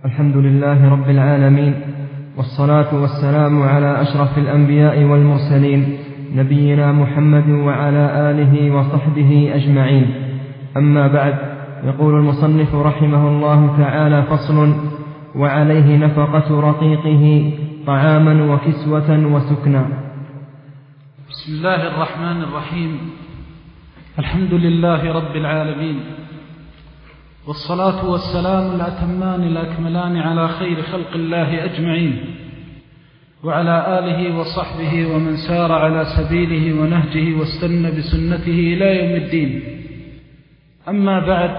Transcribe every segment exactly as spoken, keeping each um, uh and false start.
الحمد لله رب العالمين، والصلاة والسلام على أشرف الأنبياء والمرسلين، نبينا محمد وعلى آله وصحبه أجمعين. أما بعد، يقول المصنف رحمه الله تعالى: فصل: وعليه نفقة رقيقه طعاما وكسوة وسكنا. بسم الله الرحمن الرحيم. الحمد لله رب العالمين، والصلاة والسلام الأتمان الأكملان على خير خلق الله أجمعين، وعلى آله وصحبه ومن سار على سبيله ونهجه واستنى بسنته إلى يوم الدين. أما بعد،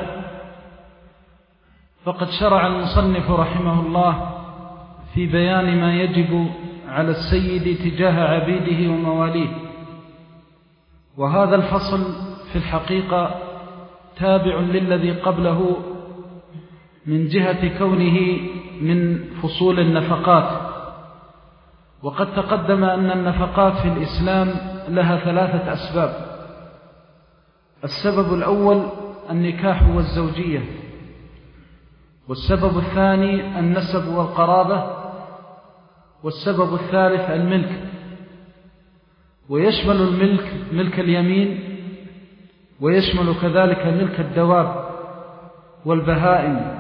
فقد شرع المصنف رحمه الله في بيان ما يجب على السيد تجاه عبيده ومواليه، وهذا الفصل في الحقيقة تابع للذي قبله من جهة كونه من فصول النفقات. وقد تقدم أن النفقات في الإسلام لها ثلاثة أسباب. السبب الأول النكاح والزوجية، والسبب الثاني النسب والقرابة، والسبب الثالث الملك. ويشمل الملك ملك اليمين، ويشمل كذلك ملك الدواب والبهائم.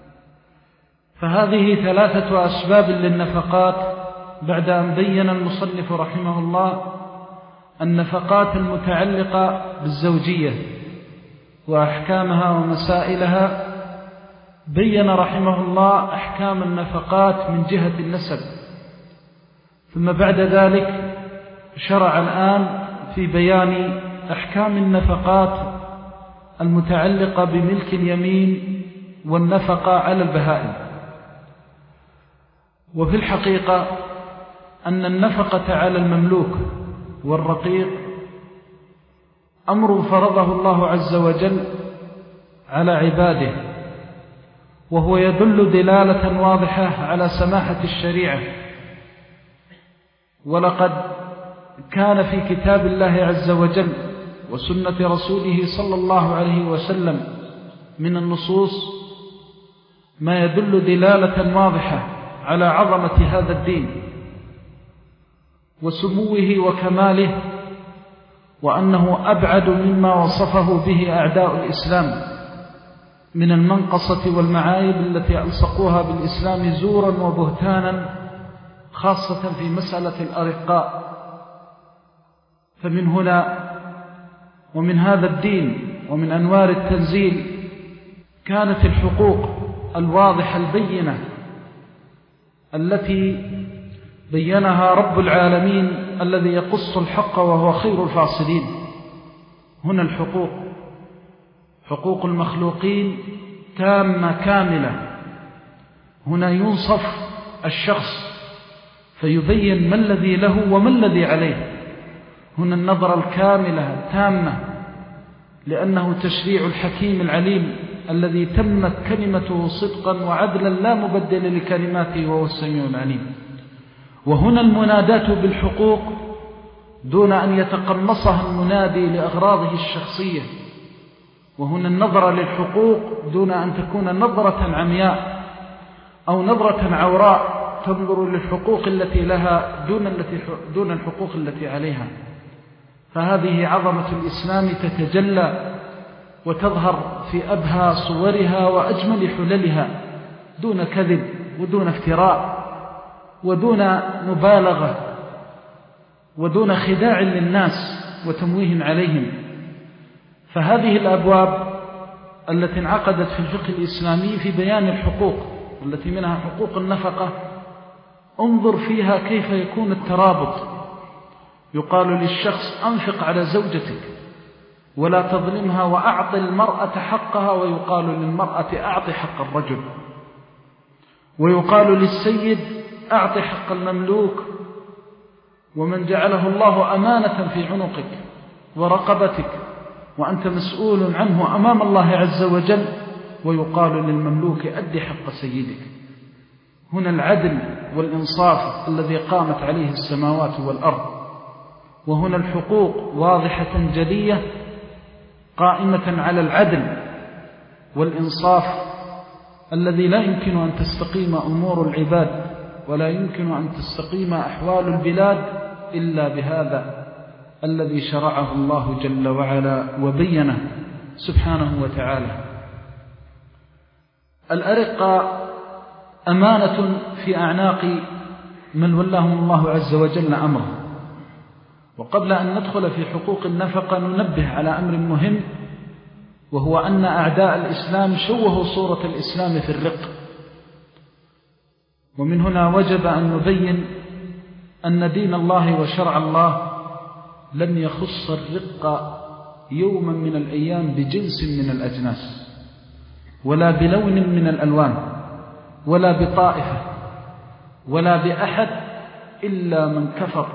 فهذه ثلاثة أسباب للنفقات، بعد أن بين المصنف رحمه الله النفقات المتعلقة بالزوجية وأحكامها ومسائلها. بين رحمه الله أحكام النفقات من جهة النسب، ثم بعد ذلك شرع الآن في بيان أحكام النفقات المتعلقة بملك اليمين والنفقة على البهائم. وفي الحقيقة أن النفقة على المملوك والرقيق أمر فرضه الله عز وجل على عباده، وهو يدل دلالة واضحة على سماحة الشريعة. ولقد كان في كتاب الله عز وجل وسنة رسوله صلى الله عليه وسلم من النصوص ما يدل دلالة واضحة على عظمة هذا الدين وسموه وكماله، وأنه أبعد مما وصفه به أعداء الإسلام من المنقصة والمعايب التي ألصقوها بالإسلام زورا وبهتانا، خاصة في مسألة الأرقاء. فمن هنا ومن هذا الدين ومن أنوار التنزيل كانت الحقوق الواضحة البينة التي بينها رب العالمين الذي يقص الحق وهو خير الفاصلين. هنا الحقوق، حقوق المخلوقين تامة كاملة. هنا ينصف الشخص فيبين ما الذي له وما الذي عليه. هنا النظرة الكاملة التامة، لأنه تشريع الحكيم العليم الذي تمت كلمته صدقا وعدلا لا مبدل لكلماته وهو السميع العليم. وهنا المنادات بالحقوق دون أن يتقمصها المنادي لأغراضه الشخصية. وهنا النظرة للحقوق دون أن تكون نظرة عمياء أو نظرة عوراء تنظر للحقوق التي لها دون, التي دون الحقوق التي عليها. فهذه عظمة الإسلام تتجلى وتظهر في أبهى صورها وأجمل حللها، دون كذب ودون افتراء ودون مبالغة ودون خداع للناس وتمويه عليهم. فهذه الأبواب التي انعقدت في الفقه الإسلامي في بيان الحقوق التي منها حقوق النفقة، انظر فيها كيف يكون الترابط. يقال للشخص أنفق على زوجتك ولا تظلمها وأعط المرأة حقها، ويقال للمرأة أعط حق الرجل، ويقال للسيد أعط حق المملوك ومن جعله الله أمانة في عنقك ورقبتك وأنت مسؤول عنه أمام الله عز وجل، ويقال للمملوك أد حق سيدك. هنا العدل والإنصاف الذي قامت عليه السماوات والأرض. وهنا الحقوق واضحة جلية قائمة على العدل والإنصاف الذي لا يمكن أن تستقيم أمور العباد ولا يمكن أن تستقيم أحوال البلاد إلا بهذا الذي شرعه الله جل وعلا وبينه سبحانه وتعالى. الأرقة أمانة في أعناق من ولاهم الله عز وجل أمره. وقبل أن ندخل في حقوق النفقة ننبه على أمر مهم، وهو أن أعداء الإسلام شوهوا صورة الإسلام في الرق، ومن هنا وجب أن نبين أن دين الله وشرع الله لم يخص الرق يوما من الأيام بجنس من الأجناس، ولا بلون من الألوان، ولا بطائفة، ولا بأحد، إلا من كفر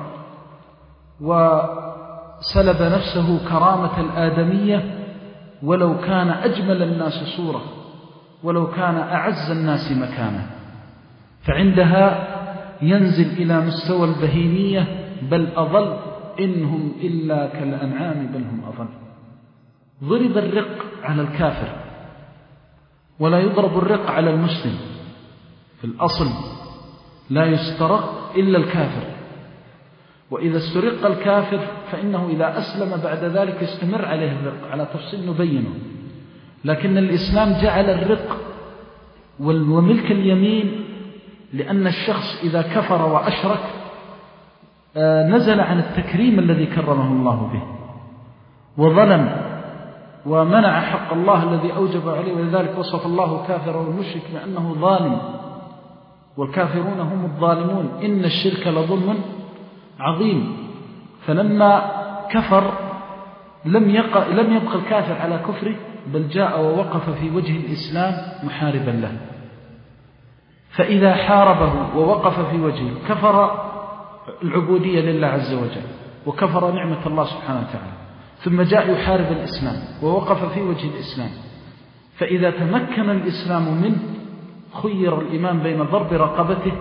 وسلب نفسه كرامة الآدمية ولو كان أجمل الناس صورة، ولو كان أعز الناس مكانا، فعندها ينزل إلى مستوى البهيمية، بل أضل، إنهم إلا كالأنعام بل هم أضل. ضرب الرق على الكافر، ولا يضرب الرق على المسلم. في الأصل لا يسترق إلا الكافر، وإذا استرق الكافر فإنه إذا أسلم بعد ذلك يستمر عليه الرق على تفصيل نبينه. لكن الإسلام جعل الرق وملك اليمين لأن الشخص إذا كفر وأشرك نزل عن التكريم الذي كرمه الله به، وظلم ومنع حق الله الذي أوجب عليه، ولذلك وصف الله كافر والمشرك بأنه ظالم، والكافرون هم الظالمون، إن الشرك لظلم عظيم. فلما كفر لم يبقى لم يبقى الكافر على كفره، بل جاء ووقف في وجه الإسلام محاربا له. فإذا حاربه ووقف في وجهه كفر العبودية لله عز وجل، وكفر نعمة الله سبحانه وتعالى، ثم جاء يحارب الإسلام ووقف في وجه الإسلام. فإذا تمكن الإسلام منه خير الإمام بين ضرب رقبته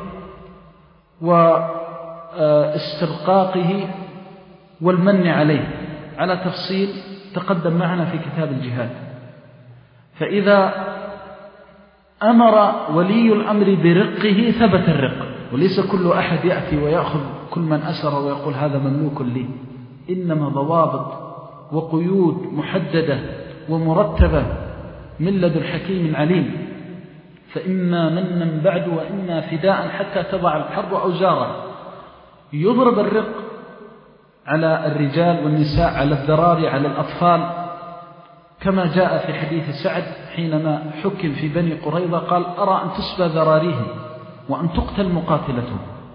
واسترقاقه والمن عليه، على تفصيل تقدم معنا في كتاب الجهاد. فإذا أمر ولي الأمر برقه ثبت الرق، وليس كل أحد يأتي ويأخذ كل من أسر ويقول هذا مملوك لي، إنما ضوابط وقيود محددة ومرتبة من لدن حكيم عليم. فإما منا بعد وإما فداء حتى تضع الحرب أوزارها. يضرب الرق على الرجال والنساء، على الذراري، على الأطفال، كما جاء في حديث سعد حينما حكم في بني قريظة قال أرى أن تسبى ذراريهم وأن تقتل مقاتلتهم.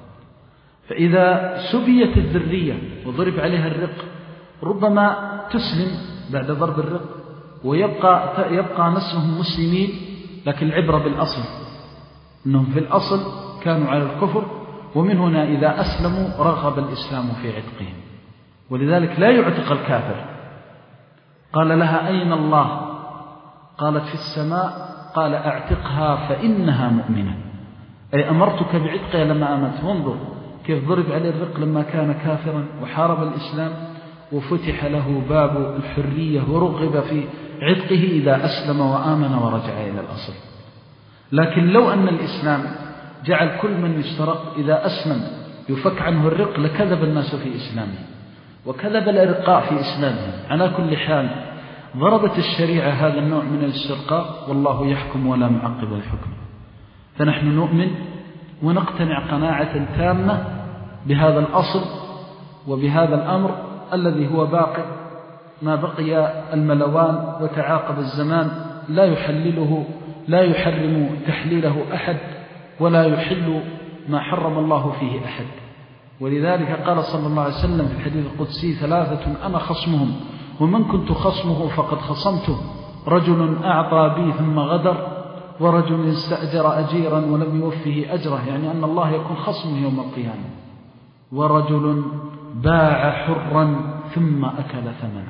فإذا سبيت الذرية وضرب عليها الرق ربما تسلم بعد ضرب الرق ويبقى يبقى نسلهم مسلمين، لكن العبرة بالأصل، أنهم في الأصل كانوا على الكفر، ومن هنا إذا أسلموا رغب الإسلام في عتقهم. ولذلك لا يعتق الكافر. قال لها أين الله؟ قالت في السماء. قال أعتقها فإنها مؤمنة، أي أمرتك بعتقها لما آمنت. وانظر كيف ضرب عليه الرق لما كان كافرا وحارب الإسلام، وفتح له باب الحرية ورغب في عتقه إذا أسلم وآمن ورجع إلى الأصل. لكن لو أن الإسلام جعل كل من يسترق إذا أسلم يفك عنه الرق لكذب الناس في إسلامه، وكذب الإرقاء في إسلامه. على كل حال ضربت الشريعة هذا النوع من الاسترقاء، والله يحكم ولا معقب الحكم. فنحن نؤمن ونقتنع قناعة تامة بهذا الأصل وبهذا الأمر الذي هو باقي ما بقي الملوان وتعاقب الزمان، لا يحلله لا يحرم تحليله أحد، ولا يحل ما حرم الله فيه أحد. ولذلك قال صلى الله عليه وسلم في الحديث القدسي ثلاثة أنا خصمهم ومن كنت خصمه فقد خصمته، رجل أعطى بي ثم غدر، ورجل استأجر أجيرا ولم يوفه أجره، يعني أن الله يكون خصمه يوم القيامة، ورجل باع حرا ثم أكل ثمنه.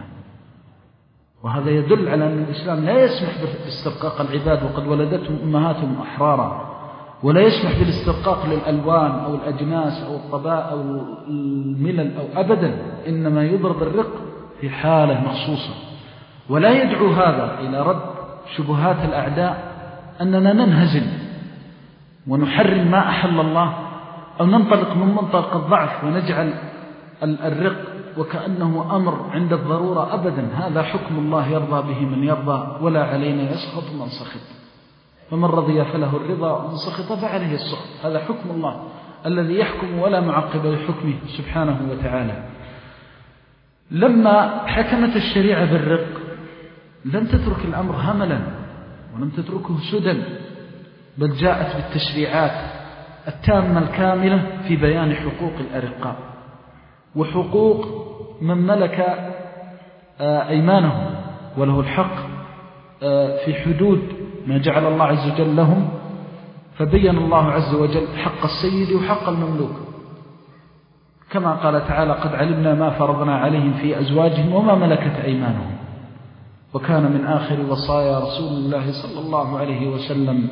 وهذا يدل على أن الإسلام لا يسمح باسترقاق العباد وقد ولدتهم أمهاتهم أحرارا، ولا يسمح بالاسترقاق للألوان أو الأجناس أو الطباء أو الملل أو أبدا، إنما يضرب الرق في حالة مخصوصة. ولا يدعو هذا إلى رد شبهات الأعداء أننا ننهزم ونحرم ما أحل الله، أو ننطلق من منطلق الضعف ونجعل الرق وكأنه أمر عند الضرورة. أبدا، هذا حكم الله يرضى به من يرضى، ولا علينا يسخط من سخط، فمن رضي فله الرضا ومن سخط فعليه السخط. هذا حكم الله الذي يحكم ولا معقب لحكمه سبحانه وتعالى. لما حكمت الشريعة بالرق لم تترك الأمر هملا ولم تتركه سدى، بل جاءت بالتشريعات التامة الكاملة في بيان حقوق الأرقاء وحقوق من ملك أيمانهم وله الحق في حدود ما جعل الله عز وجل لهم. فبين الله عز وجل حق السيد وحق المملوك، كما قال تعالى: قد علمنا ما فرضنا عليهم في أزواجهم وما ملكت أيمانهم. وكان من آخر وصايا رسول الله صلى الله عليه وسلم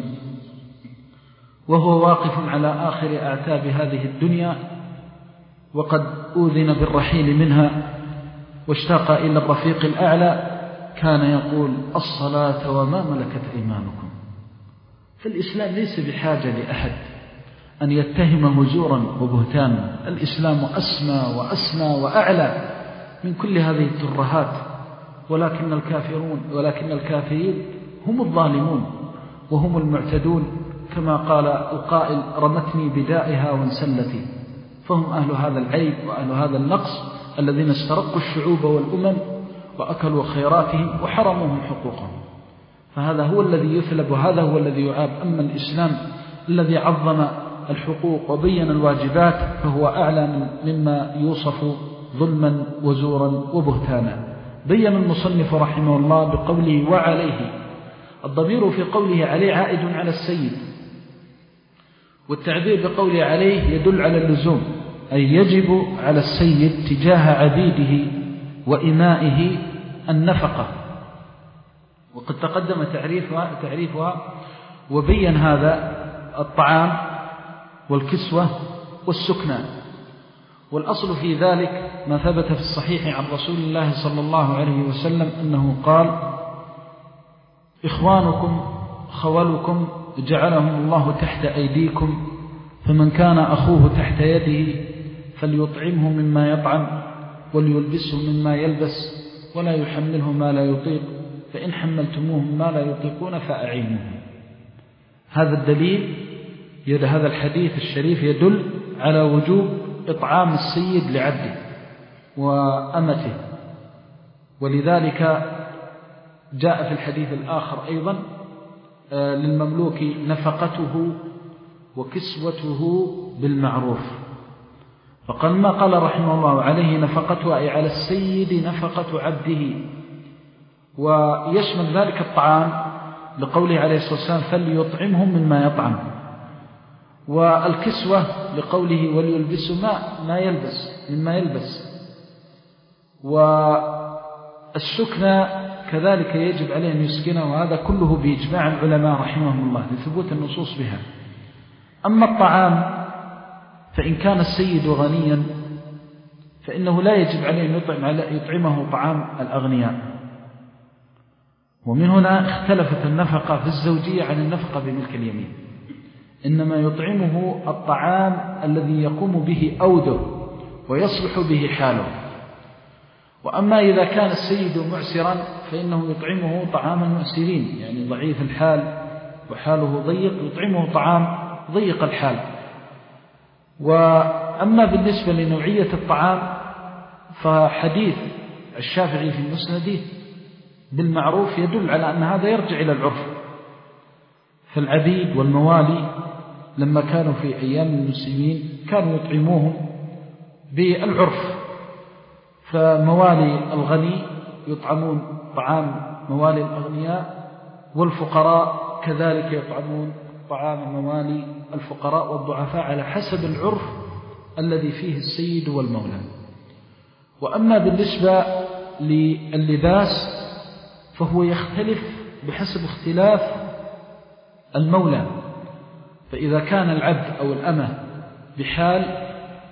وهو واقف على آخر أعتاب هذه الدنيا وقد أوذن بالرحيل منها واشتاق إلى الرفيق الأعلى، كان يقول: الصلاة وما ملكت أيمانكم. فالإسلام ليس بحاجة لأحد أن يتهمه زورا وبهتانا. الإسلام أسمى وأسمى وأعلى من كل هذه الترهات، ولكن الكافرون ولكن الكافرين هم الظالمون وهم المعتدون، كما قال القائل: رمتني بدائها وانسلتي. فهم أهل هذا العيب وأهل هذا النقص الذين استرقوا الشعوب والأمم وأكلوا خيراتهم وحرموهم حقوقهم. فهذا هو الذي يثلب وهذا هو الذي يعاب. أما الإسلام الذي عظم الحقوق وبين الواجبات فهو أعلى مما يوصف ظلما وزورا وبهتانا. بين المصنف رحمه الله بقوله: وعليه. الضمير في قوله عليه عائد على السيد، والتعبير بقوله عليه يدل على اللزوم، أي يجب على السيد تجاه عبيده وإمائه النفقة. وقد تقدم تعريفها, تعريفها وبين هذا: الطعام والكسوة والسكنى. والأصل في ذلك ما ثبت في الصحيح عن رسول الله صلى الله عليه وسلم أنه قال: إخوانكم خولكم جعلهم الله تحت أيديكم، فمن كان أخوه تحت يده فليطعمه مما يطعم وليلبسه مما يلبس ولا يحمله ما لا يطيق، فإن حملتموه ما لا يطيقون فأعينوه. هذا الدليل يد هذا الحديث الشريف يدل على وجوب إطعام السيد لعبده وأمته. ولذلك جاء في الحديث الآخر أيضا للمملوك نفقته وكسوته بالمعروف. فقال ما قال رحمه الله عليه نفقته، أي على السيد نفقة عبده، ويشمل ذلك الطعام لقوله عليه الصلاة والسلام: فليطعمهم مما يطعم. والكسوة لقوله: وليلبسوا ما, ما يلبس مما يلبس. والسكنى كذلك يجب عليه أن يسكنه، وهذا كله بإجماع العلماء رحمهم الله لثبوت النصوص بها. أما الطعام فإن كان السيد غنيا فإنه لا يجب عليه أن يطعم يطعمه طعام الأغنياء. ومن هنا اختلفت النفقة في الزوجية عن النفقة بملك اليمين، إنما يطعمه الطعام الذي يقوم به أوده ويصلح به حاله. وأما إذا كان السيد معسرا فإنه يطعمه طعام المعسرين، يعني ضعيف الحال وحاله ضيق يطعمه طعام ضيق الحال. وأما بالنسبة لنوعية الطعام فحديث الشافعي في مسنده بالمعروف يدل على أن هذا يرجع إلى العرف. فالعبيد والموالي لما كانوا في أيام المسلمين كانوا يطعموهم بالعرف، فموالي الغني يطعمون طعام موالي الأغنياء، والفقراء كذلك يطعمون طعام موالي الفقراء والضعفاء على حسب العرف الذي فيه السيد والمولى. وأما بالنسبة لللباس فهو يختلف بحسب اختلاف المولى. فإذا كان العبد أو الأمة بحال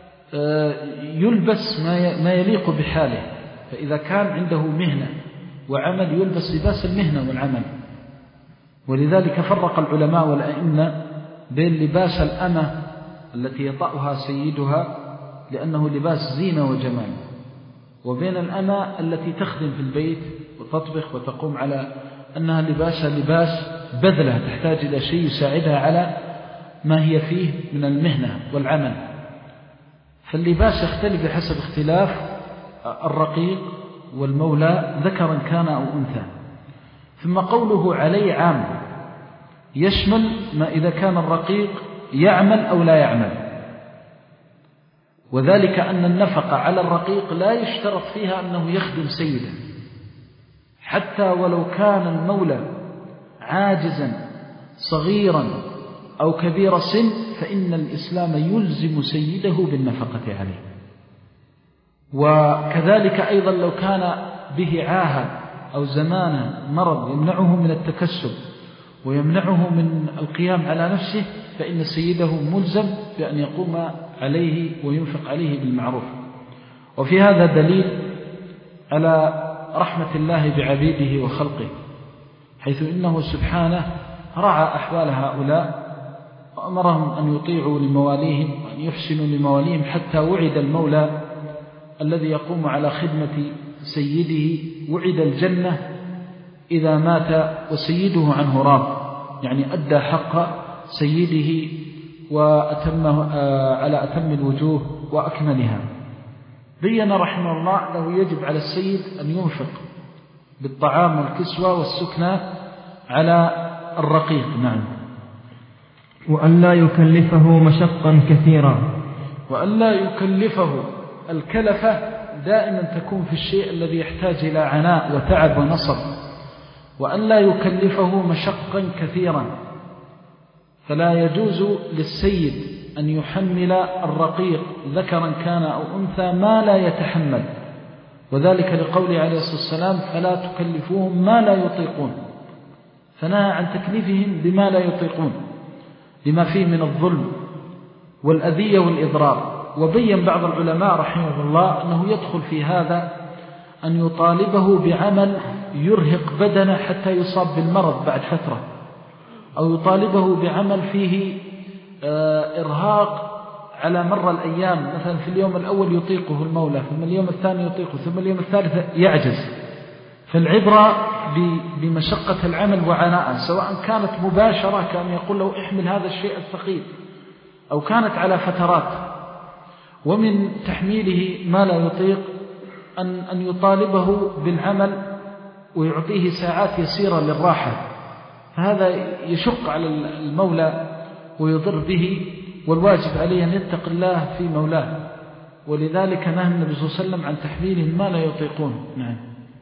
يلبس ما يليق بحاله، فإذا كان عنده مهنة وعمل يلبس لباس المهنة والعمل. ولذلك فرق العلماء والأئمة بين لباس الأمة التي يطأها سيدها لأنه لباس زينة وجمال، وبين الأمة التي تخدم في البيت وتطبخ وتقوم على أنها لباس لباس بذلة تحتاج إلى شيء يساعدها على ما هي فيه من المهنة والعمل. فاللباس يختلف بحسب اختلاف الرقيق والمولى ذكرا كان أو أنثى. ثم قوله عليه عام يشمل ما إذا كان الرقيق يعمل أو لا يعمل، وذلك أن النفقة على الرقيق لا يشترط فيها أنه يخدم سيدا، حتى ولو كان المولى عاجزا صغيرا أو كبير سن فإن الإسلام يلزم سيده بالنفقة عليه. وكذلك أيضا لو كان به عاهة أو زمانة مرض يمنعه من التكسب ويمنعه من القيام على نفسه فإن سيده ملزم بأن يقوم عليه وينفق عليه بالمعروف. وفي هذا دليل على رحمة الله بعبيده وخلقه، حيث إنه سبحانه رعى أحوال هؤلاء وأمرهم أن يطيعوا لمواليهم وأن يحسنوا لمواليهم، حتى وعد المولى الذي يقوم على خدمة سيده وعد الجنة إذا مات وسيده عنه راض، يعني أدى حق سيده وأتمه على أتم الوجوه وأكملها. بين رحمه الله أنه يجب على السيد أن ينفق بالطعام والكسوة والسكنى على الرقيق. نعم. وأن لا يكلفه مشقا كثيرا، وأن لا يكلفه. الكلفة دائما تكون في الشيء الذي يحتاج إلى عناء وتعب ونصب، وأن لا يكلفه مشقا كثيرا. فلا يجوز للسيد أن يحمل الرقيق ذكرا كان أو أنثى ما لا يتحمل، وذلك لقوله عليه الصلاة والسلام فلا تكلفوهم ما لا يطيقون، فنهى عن تكليفهم بما لا يطيقون لما فيه من الظلم والأذية والإضرار. وبين بعض العلماء رحمه الله أنه يدخل في هذا أن يطالبه بعمل يرهق بدنه حتى يصاب بالمرض بعد فترة، أو يطالبه بعمل فيه إرهاق على مر الأيام، مثلا في اليوم الأول يطيقه المولى، ثم اليوم الثاني يطيقه، ثم اليوم الثالث يعجز. فالعبرة بمشقة العمل وعناءه، سواء كانت مباشرة كأن يقول له احمل هذا الشيء الثقيل، أو كانت على فترات. ومن تحميله ما لا يطيق أن, أن يطالبه بالعمل ويعطيه ساعات يسيرة للراحة، فهذا يشق على المولى ويضر به، والواجب عليه أن يتق الله في مولاه. ولذلك نهى النبي صلى الله عليه وسلم عن تحميلهم ما لا يطيقون. نعم.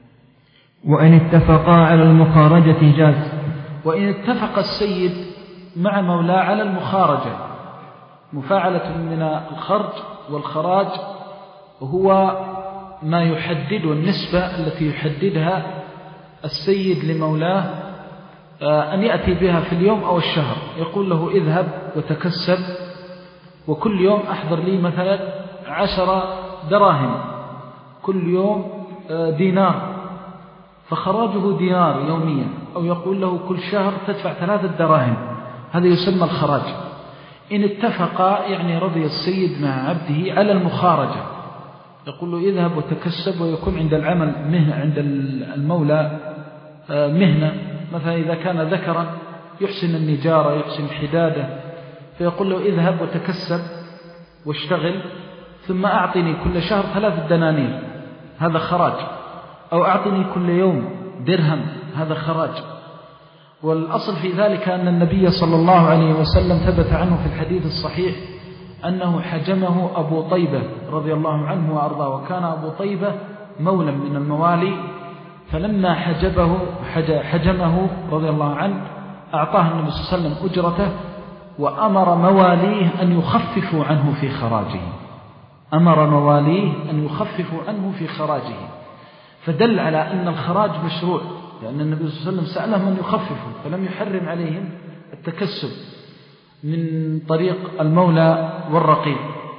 وإن اتفقا على المخارجة جاز. وإن اتفق السيد مع مولاه على المخارجة، مفاعلة من الخرج والخراج، وهو ما يحدد النسبة التي يحددها السيد لمولاه أن يأتي بها في اليوم أو الشهر. يقول له اذهب وتكسب، وكل يوم أحضر لي مثلا عشر دراهم، كل يوم دينار، فخراجه دينار يوميا. أو يقول له كل شهر تدفع ثلاثة دراهم، هذا يسمى الخراج. إن اتفقا يعني رضي السيد مع عبده على المخارجة، يقول له اذهب وتكسب، ويكون عند العمل مهنة، عند المولى مهنة. مثلا إذا كان ذكرا يحسن النجارة يحسن الحدادة، فيقول له اذهب وتكسب واشتغل، ثم أعطني كل شهر ثلاث دنانير، هذا خراج. أو أعطني كل يوم درهم، هذا خراج. والأصل في ذلك أن النبي صلى الله عليه وسلم ثبت عنه في الحديث الصحيح أنه حجمه أبو طيبة رضي الله عنه وأرضاه، وكان أبو طيبة مولى من الموالي، فلما حجبه حجمه رضي الله عنه أعطاه النبي صلى الله عليه وسلم أجرته، وأمر مواليه أن يخففوا عنه في خراجه، أمر مواليه أن يخففوا عنه في خراجه، فدل على أن الخراج مشروع، لأن النبي صلى الله عليه وسلم سألهم أن يخففوا فلم يحرم عليهم التكسب من طريق المولى والرقيق.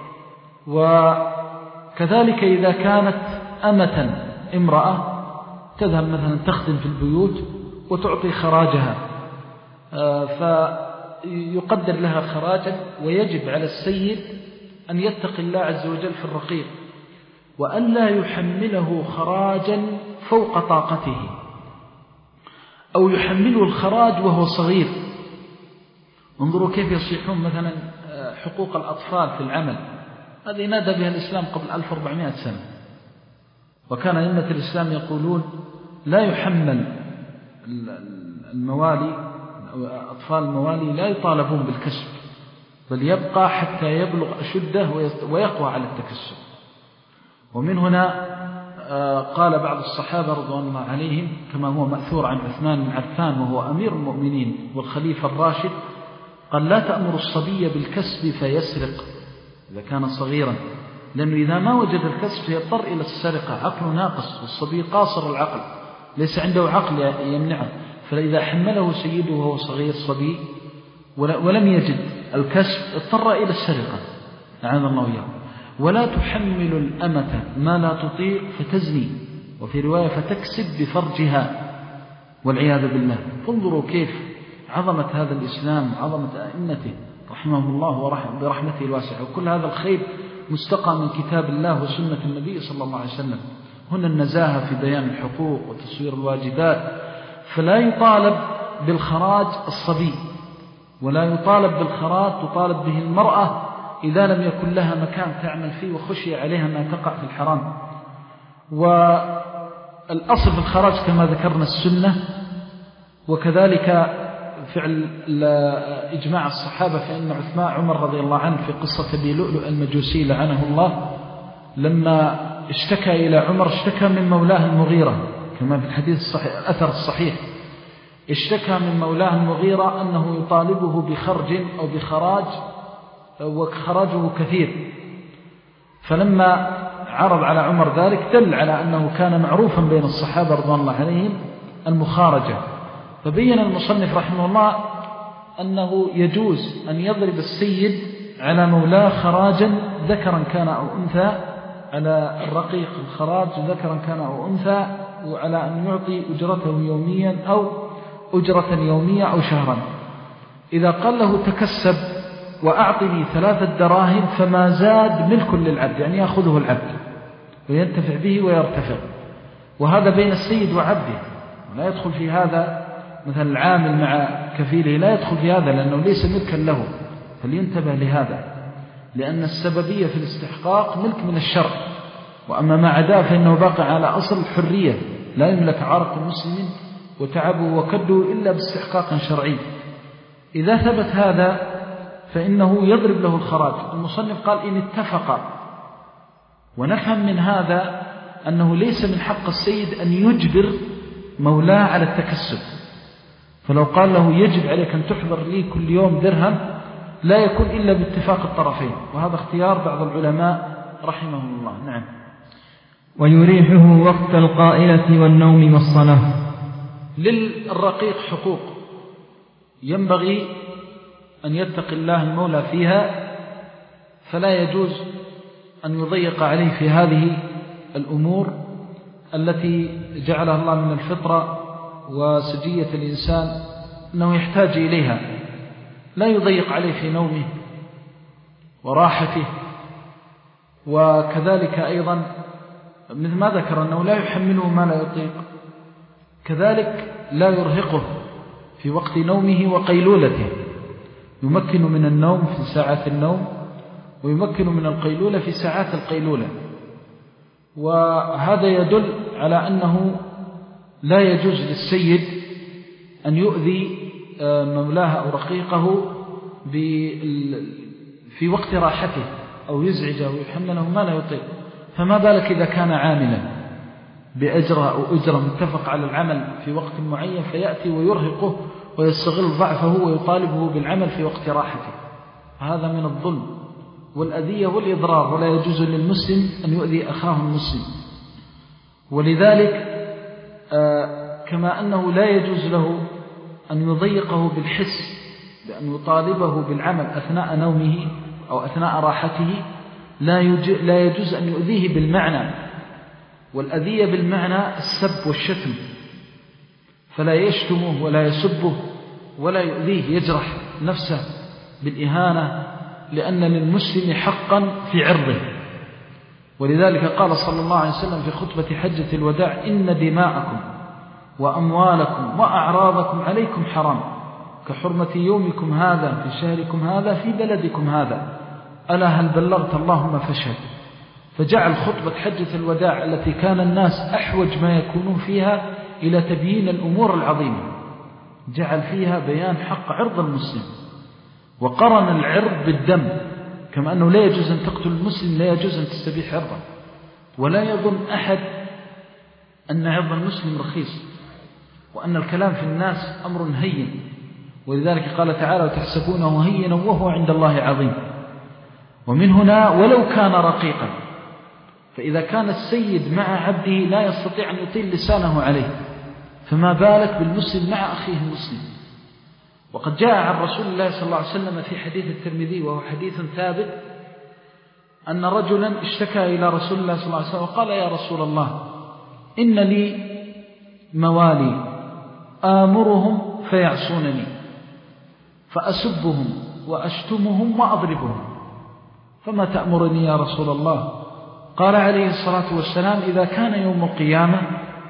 وكذلك إذا كانت أمة امرأة تذهب مثلا تخدم في البيوت وتعطي خراجها، فيقدر لها خراجا. ويجب على السيد أن يتقي الله عز وجل في الرقيق، وأن لا يحمله خراجا فوق طاقته، أو يحمله الخراج وهو صغير. انظروا كيف يصيحون مثلا حقوق الأطفال في العمل، هذه نادى بها الإسلام قبل ألف وأربعمائة سنة. وكان أئمة الإسلام يقولون لا يحمل الموالي أو أطفال الموالي لا يطالبون بالكسب، بل يبقى حتى يبلغ أشده ويقوى على التكسب. ومن هنا قال بعض الصحابة رضوان الله عليهم كما هو مأثور عن عثمان بن عفان وهو أمير المؤمنين والخليفة الراشد، قال لا تأمر الصبي بالكسب فيسرق إذا كان صغيرا، لأنه إذا ما وجد الكسب يضطر إلى السرقة، عقله ناقص والصبي قاصر العقل ليس عنده عقل يمنعه. فإذا حمله سيده وهو صغير صبي ولم يجد الكسب اضطر إلى السرقة، أعاذ الله إياه. ولا تحمل الأمة ما لا تطيق فتزني، وفي رواية فتكسب بفرجها والعياذ بالله. فانظروا كيف عظمة هذا الإسلام وعظمة أئمته رحمه الله برحمته الواسعة، وكل هذا الخير مستقى من كتاب الله وسنة النبي صلى الله عليه وسلم. هنا النزاهة في بيان الحقوق وتصوير الواجبات. فلا يطالب بالخراج الصبي، ولا يطالب بالخراج تطالب به المرأة إذا لم يكن لها مكان تعمل فيه وخشي عليها أنها تقع في الحرام. والأصل في الخراج كما ذكرنا السنة، وكذلك فعل إجماع الصحابة. فإن عثمان عمر رضي الله عنه في قصة أبي لؤلؤ المجوسي لعنه الله لما اشتكى إلى عمر، اشتكى من مولاه المغيرة كما في الحديث الصحيح الأثر الصحيح، اشتكى من مولاه المغيرة أنه يطالبه بخرج أو بخراج وخراجه كثير. فلما عرض على عمر ذلك دل على أنه كان معروفا بين الصحابة رضوان الله عليهم المخارجة. فبين المصنف رحمه الله أنه يجوز أن يضرب السيد على مولاه خراجا ذكرا كان أو أنثى، على الرقيق الخراج ذكرا كان أو أنثى، وعلى أن يعطي أجرته يوميا أو أجرة يومية أو شهرا. إذا قال له تكسب وأعطني ثلاثة دراهم فما زاد ملك للعبد، يعني يأخذه العبد وينتفع به ويرتفع. وهذا بين السيد وعبده، ولا يدخل في هذا مثل العامل مع كفيله، لا يدخل في هذا لأنه ليس ملكا له، فلينتبه لهذا، لأن السببية في الاستحقاق ملك من الشرع، وأما ما عداه فإنه باقي على أصل الحرية، لا يملك عرق المسلمين وتعبه وكده إلا باستحقاق شرعي. إذا ثبت هذا فإنه يضرب له الخراج. المصنف قال إن اتفق، ونفهم من هذا أنه ليس من حق السيد أن يجبر مولاه على التكسب. فلو قال له يجب عليك أن تحضر لي كل يوم درهم لا يكون إلا باتفاق الطرفين، وهذا اختيار بعض العلماء رحمهم الله. نعم. ويريحه وقت القائلة والنوم والصلاة. للرقيق حقوق ينبغي أن يتقي الله المولى فيها، فلا يجوز أن يضيق عليه في هذه الأمور التي جعلها الله من الفطرة وسجية الإنسان أنه يحتاج إليها. لا يضيق عليه في نومه وراحته، وكذلك أيضا مثل ما ذكر أنه لا يحمله ما لا يطيق، كذلك لا يرهقه في وقت نومه وقيلولته، يمكن من النوم في ساعات النوم ويمكن من القيلولة في ساعات القيلولة. وهذا يدل على أنه لا يجوز للسيد أن يؤذي مولاه أو رقيقه في وقت راحته أو يزعجه ويحمله ما لا يطيق. فما بالك إذا كان عاملا بأجرة أو أجرة متفق على العمل في وقت معين فيأتي ويرهقه ويستغل ضعفه ويطالبه بالعمل في وقت راحته، هذا من الظلم والأذية والإضرار، ولا يجوز للمسلم أن يؤذي أخاه المسلم. ولذلك كما أنه لا يجوز له أن يضيقه بالحس بأن يطالبه بالعمل أثناء نومه أو أثناء راحته، لا يجوز أن يؤذيه بالمعنى، والأذية بالمعنى السب والشتم، فلا يشتمه ولا يسبه ولا يؤذيه يجرح نفسه بالإهانة، لأن للمسلم حقا في عرضه. ولذلك قال صلى الله عليه وسلم في خطبة حجة الوداع: إن دماءكم وأموالكم وأعراضكم عليكم حرام كحرمة يومكم هذا في شهركم هذا في بلدكم هذا، ألا هل بلغت؟ اللهم فاشهد. فجعل خطبة حجة الوداع التي كان الناس أحوج ما يكونون فيها إلى تبيين الأمور العظيمة، جعل فيها بيان حق عرض المسلم، وقرن العرض بالدم، كما أنه لا يجوز أن تقتل المسلم، لا يجوز أن تستبيح عرضه. ولا يظن أحد أن عرض المسلم رخيص، وأن الكلام في الناس أمر هين. ولذلك قال تعالى: وتحسبونه هينا وهو عند الله عظيم. ومن هنا ولو كان رقيقا، فإذا كان السيد مع عبده لا يستطيع أن يطيل لسانه عليه، فما بالك بالمسلم مع أخيه المسلم. وقد جاء عن رسول الله صلى الله عليه وسلم في حديث الترمذي وهو حديث ثابت أن رجلا اشتكى إلى رسول الله صلى الله عليه وسلم وقال: يا رسول الله، إن لي موالي آمرهم فيعصونني، فأسبهم وأشتمهم وأضربهم، فما تأمرني يا رسول الله؟ قال عليه الصلاة والسلام: إذا كان يوم القيامة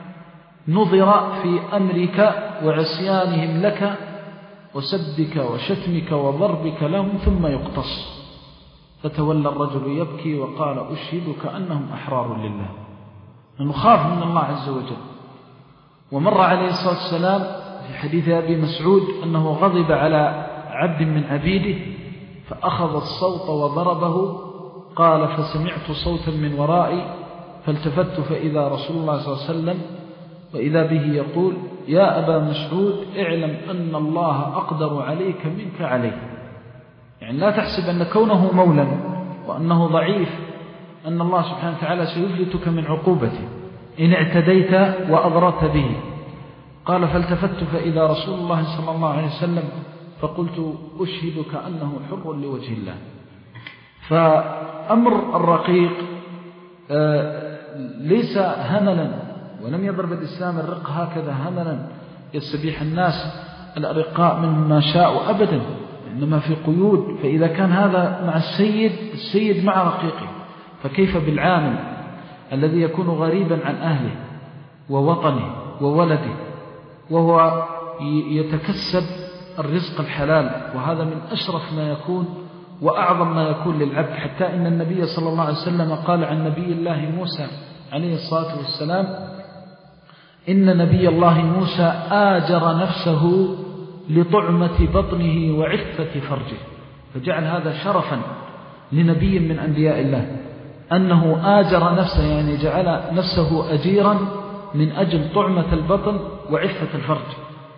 نظر في أمرك وعصيانهم لك وسبك وشتمك وضربك لهم ثم يقتص. فتولى الرجل يبكي وقال: أشهدك أنهم أحرار لله، نخاف من الله عز وجل. ومر عليه الصلاة والسلام في حديث أبي مسعود أنه غضب على عبد من عبيده فأخذ الصوت وضربه، قال: فسمعت صوتا من ورائي فالتفت فإذا رسول الله صلى الله عليه وسلم وإذا به يقول: يا أبا مسعود، اعلم أن الله أقدر عليك منك عليه. يعني لا تحسب أن كونه مولا وأنه ضعيف أن الله سبحانه وتعالى سيفلتك من عقوبته إن اعتديت وأضرت به. قال: فالتفت فإذا رسول الله صلى الله عليه وسلم فقلت: أشهدك أنه حر لوجه الله. فأمر الرقيق ليس هملا، ولم يضرب الإسلام الرق هكذا هملا يستبيح الناس الأرقاء منهم ما شاءوا أبدا، إنما في قيود. فإذا كان هذا مع السيد، السيد مع رقيقه، فكيف بالعامل الذي يكون غريبا عن أهله ووطنه وولده، وهو يتكسب الرزق الحلال، وهذا من أشرف ما يكون وأعظم ما يكون للعبد. حتى إن النبي صلى الله عليه وسلم قال عن نبي الله موسى عليه الصلاة والسلام: إن نبي الله موسى آجر نفسه لطعمة بطنه وعفة فرجه. فجعل هذا شرفا لنبي من أنبياء الله أنه آجر نفسه، يعني جعل نفسه أجيرا من أجل طعمة البطن وعفة الفرج.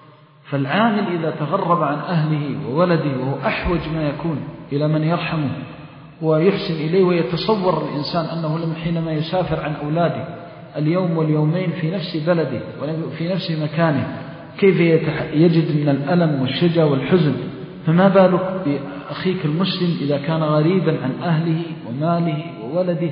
فالعامل إذا تغرب عن أهله وولده وهو أحوج ما يكون إلى من يرحمه ويحسن إليه، ويتصور الإنسان أنه لم حينما يسافر عن أولاده اليوم واليومين في نفس بلده وفي نفس مكانه كيف يجد من الألم والشجا والحزن، فما بالك بأخيك المسلم إذا كان غريبا عن أهله وماله وولده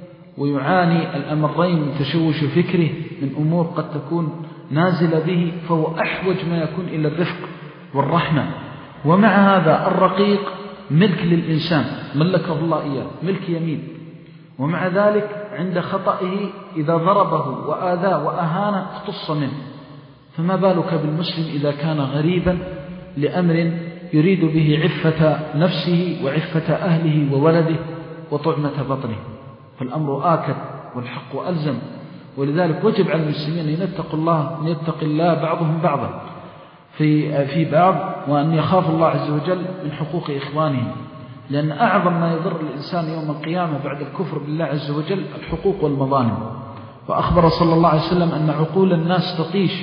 ويعاني الأمرين من تشوش فكره من أمور قد تكون نازلة به، فهو أحوج ما يكون إلى الرفق والرحمة. ومع هذا الرقيق ملك للإنسان، ملكه الله إياه ملك يمين، ومع ذلك عند خطئه إذا ضربه وآذاه وأهانه اقتص منه، فما بالك بالمسلم إذا كان غريبا لأمر يريد به عفة نفسه وعفة أهله وولده وطعمة بطنه. فالأمر آكد والحق ألزم. ولذلك وجب على المسلمين أن يتقوا الله، أن يتقي الله بعضهم بعضا في في بعض، وأن يخاف الله عز وجل من حقوق إخوانهم، لأن أعظم ما يضر الإنسان يوم القيامة بعد الكفر بالله عز وجل الحقوق والمظالم. وأخبر صلى الله عليه وسلم أن عقول الناس تطيش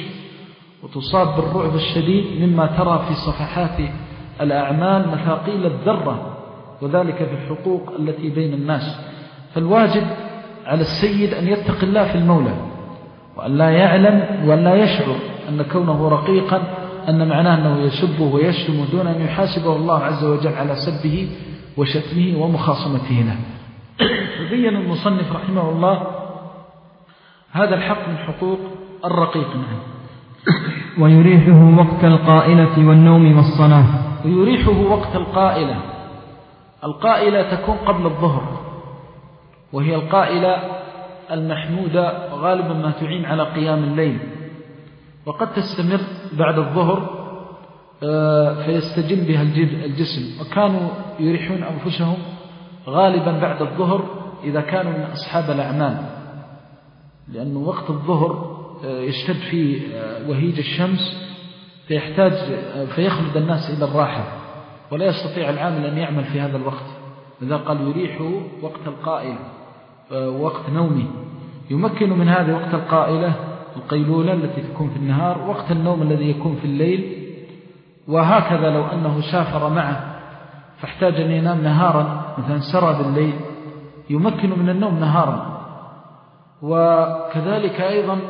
وتصاب بالرعب الشديد مما ترى في صفحات الأعمال مثاقيل الذرة، وذلك في الحقوق التي بين الناس. فالواجب على السيد أن يتقي الله في المولى، وأن لا يعلم وأن لا يشعر أن كونه رقيقا أن معناه أنه يسبه ويشتم دون أن يحاسبه الله عز وجل على سبه وشتمه ومخاصمته له. فبين المصنف رحمه الله هذا الحق من حقوق الرقيق معه. ويريحه وقت القائلة والنوم والصلاة. ويريحه وقت القائلة. القائلة تكون قبل الظهر، وهي القائلة المحمودة غالبا ما تعين على قيام الليل، وقد تستمر بعد الظهر فيستجن بها الجسم. وكانوا يريحون أنفسهم غالبا بعد الظهر إذا كانوا من أصحاب الأعمال، لأن وقت الظهر يشتد فيه وهيج الشمس فيحتاج فيخلد الناس إلى الراحة، ولا يستطيع العامل أن يعمل في هذا الوقت. لذا قال يريحه وقت القائلة وقت نومه، يمكن من هذا وقت القائلة القيلولة التي تكون في النهار، وقت النوم الذي يكون في الليل. وهكذا لو أنه سافر معه فاحتاج أن ينام نهارا، مثلا سرى بالليل، يمكن من النوم نهارا. وكذلك أيضا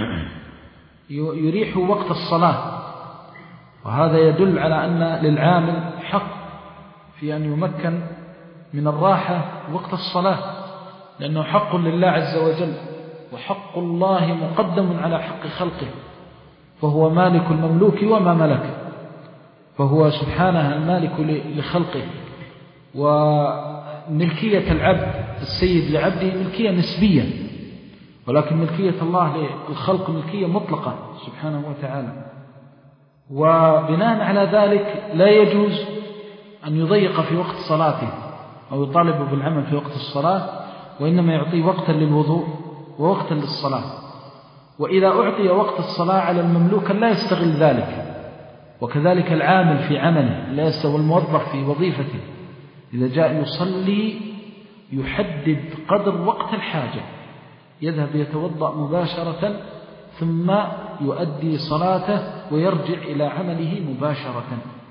يريح وقت الصلاة، وهذا يدل على أن للعامل حق في أن يمكن من الراحة وقت الصلاة، لأنه حق لله عز وجل، وحق الله مقدم على حق خلقه، فهو مالك المملوك وما ملك، فهو سبحانه المالك لخلقه. وملكية العبد السيد لعبده ملكية نسبية، ولكن ملكية الله للخلق ملكية مطلقة سبحانه وتعالى. وبناء على ذلك لا يجوز أن يضيق في وقت صلاته أو يطالب بالعمل في وقت الصلاة، وإنما يعطيه وقتا للوضوء ووقتا للصلاة. وإذا أعطي وقت الصلاة على المملوك لا يستغل ذلك، وكذلك العامل في عمله لا يستوى الموظف في وظيفته، إذا جاء يصلي يحدد قدر وقت الحاجة، يذهب يتوضأ مباشرة ثم يؤدي صلاته ويرجع إلى عمله مباشرة.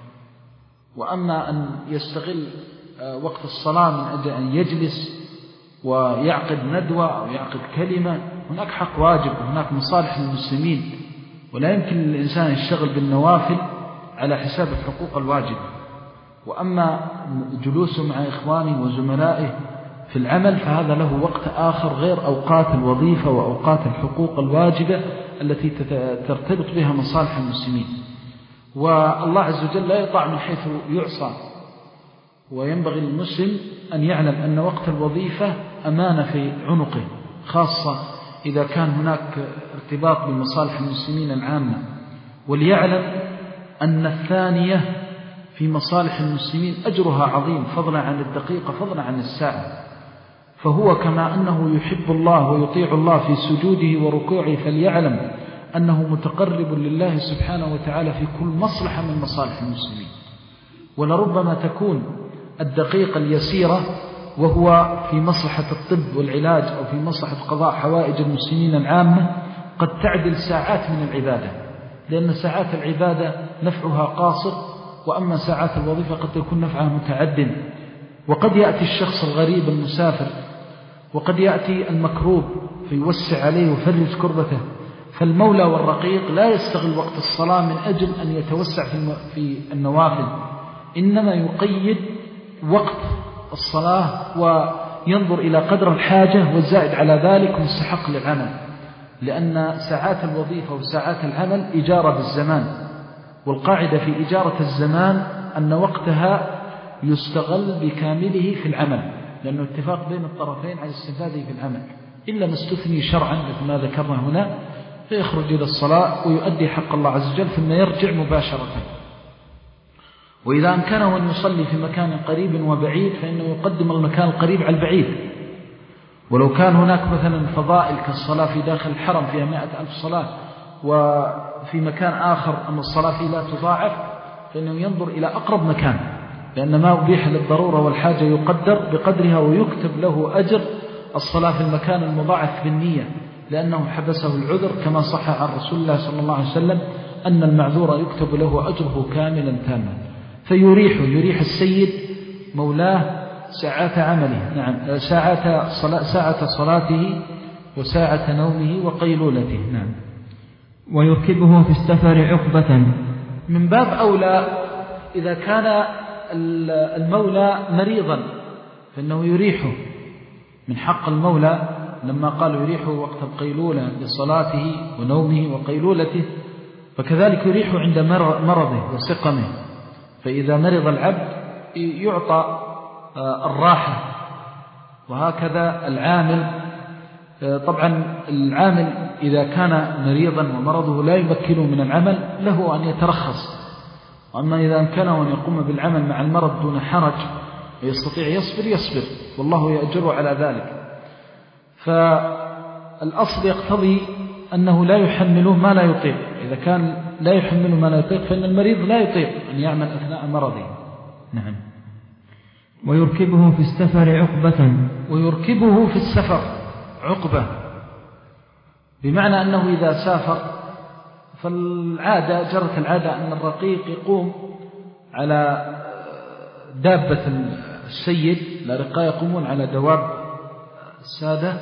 وأما أن يستغل وقت الصلاة من أجل أن يجلس ويعقد ندوة أو يعقد كلمة، هناك حق واجب وهناك مصالح للمسلمين، ولا يمكن للإنسان يشتغل بالنوافل على حساب الحقوق الواجبة. وأما جلوسه مع إخوانه وزملائه في العمل فهذا له وقت آخر غير أوقات الوظيفة وأوقات الحقوق الواجبة التي ترتبط بها مصالح المسلمين. والله عز وجل لا يطاع من حيث يعصى، وينبغي للمسلم أن يعلم أن وقت الوظيفة أمانة في عنقه، خاصة إذا كان هناك ارتباط بمصالح المسلمين العامة. وليعلم أن الثانية في مصالح المسلمين أجرها عظيم، فضلا عن الدقيقة، فضلا عن الساعة. فهو كما أنه يحب الله ويطيع الله في سجوده وركوعه، فليعلم أنه متقرب لله سبحانه وتعالى في كل مصلحة من مصالح المسلمين. ولربما تكون الدقيقة اليسيرة وهو في مصلحة الطب والعلاج أو في مصلحة قضاء حوائج المسلمين العامة قد تعدل ساعات من العبادة، لأن ساعات العبادة نفعها قاصر، وأما ساعات الوظيفة قد يكون نفعها متعدد. وقد يأتي الشخص الغريب المسافر، وقد يأتي المكروب فيوسع عليه ويفرج كربته. فالمولى والرقيق لا يستغل وقت الصلاة من أجل أن يتوسع في النوافل، إنما يقيد وقت الصلاة وينظر إلى قدر الحاجة، والزائد على ذلك مستحق للعمل، لأن ساعات الوظيفة وساعات العمل إجارة بالزمان، والقاعدة في إجارة الزمان أن وقتها يستغل بكامله في العمل، لأنه اتفاق بين الطرفين على استفاده في العمل، إلا ما استثني شرعا مثل ما ذكرنا هنا، فيخرج إلى الصلاة ويؤدي حق الله عز وجل ثم يرجع مباشرة. وإذا أمكنه أن يصلي في مكان قريب وبعيد فإنه يقدم المكان القريب على البعيد. ولو كان هناك مثلا فضائل كالصلاة في داخل الحرم فيها مائة ألف صلاة، وفي مكان آخر أن الصلاة فيه لا تضاعف، فإنه ينظر إلى أقرب مكان، لأن ما أبيح للضرورة والحاجة يقدر بقدرها، ويكتب له أجر الصلاة في المكان المضاعف بالنية، لأنه حبسه العذر، كما صح عن رسول الله صلى الله عليه وسلم أن المعذور يكتب له أجره كاملا تاما. فيريحه، يريح السيد مولاه ساعات عمله، نعم، ساعة صلاة ساعة صلاته وساعة نومه وقيلولته، نعم. ويركبه في السفر عقبة. من باب أولى إذا كان المولى مريضا فإنه يريحه، من حق المولى لما قال يريحه وقت القيلولة لصلاته ونومه وقيلولته، فكذلك يريح عند مرضه وسقمه. فإذا مرض العبد يعطى الراحة. وهكذا العامل، طبعا العامل إذا كان مريضا ومرضه لا يمكنه من العمل له أن يترخص. أما إذا أمكنه أن يقوم بالعمل مع المرض دون حرج ويستطيع يصبر يصبر، والله يأجره على ذلك. فالأصل يقتضي أنه لا يحمله ما لا يطيق. إذا كان لا يحمله ما لا يطيق فإن المريض لا يطيق أن يعمل أثناء مرضه. نعم. ويركبه في السفر عقبة. ويركبه في السفر عقبة، بمعنى أنه إذا سافر فالعادة جرت العادة أن الرقيق يقوم على دابة السيد، الأرقاء يقومون على دواب السادة،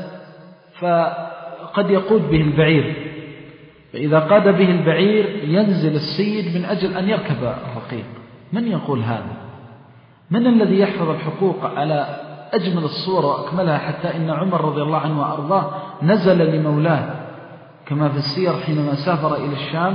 فقد يقود به البعير. فإذا قاد به البعير ينزل السيد من أجل أن يركب الرقيق. من يقول هذا؟ من الذي يحفظ الحقوق على أجمل الصور وأكملها، حتى إن عمر رضي الله عنه وأرضاه نزل لمولاه كما في السير حينما سافر إلى الشام،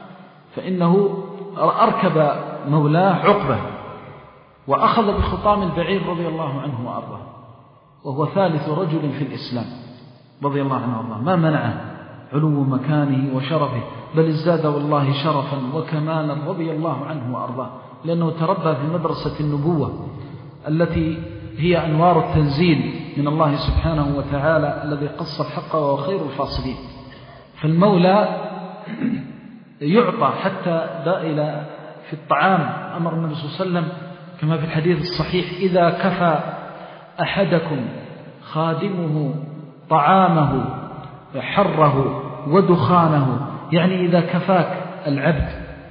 فإنه أركب مولاه عقبة وأخذ بخطام البعير رضي الله عنه وأرضاه، وهو ثالث رجل في الإسلام رضي الله عنه وأرضاه، ما منعه علو مكانه وشرفه، بل ازداد والله شرفا وكمالا رضي الله عنه وأرضاه، لأنه تربى في مدرسة النبوة التي هي أنوار التنزيل من الله سبحانه وتعالى الذي قص الحق وهو خير الفاصلين. فالمولى يعطى حتى إلى في الطعام. أمر النبي صلى الله عليه وسلم كما في الحديث الصحيح: إذا كفى أحدكم خادمه طعامه حره ودخانه، يعني إذا كفاك العبد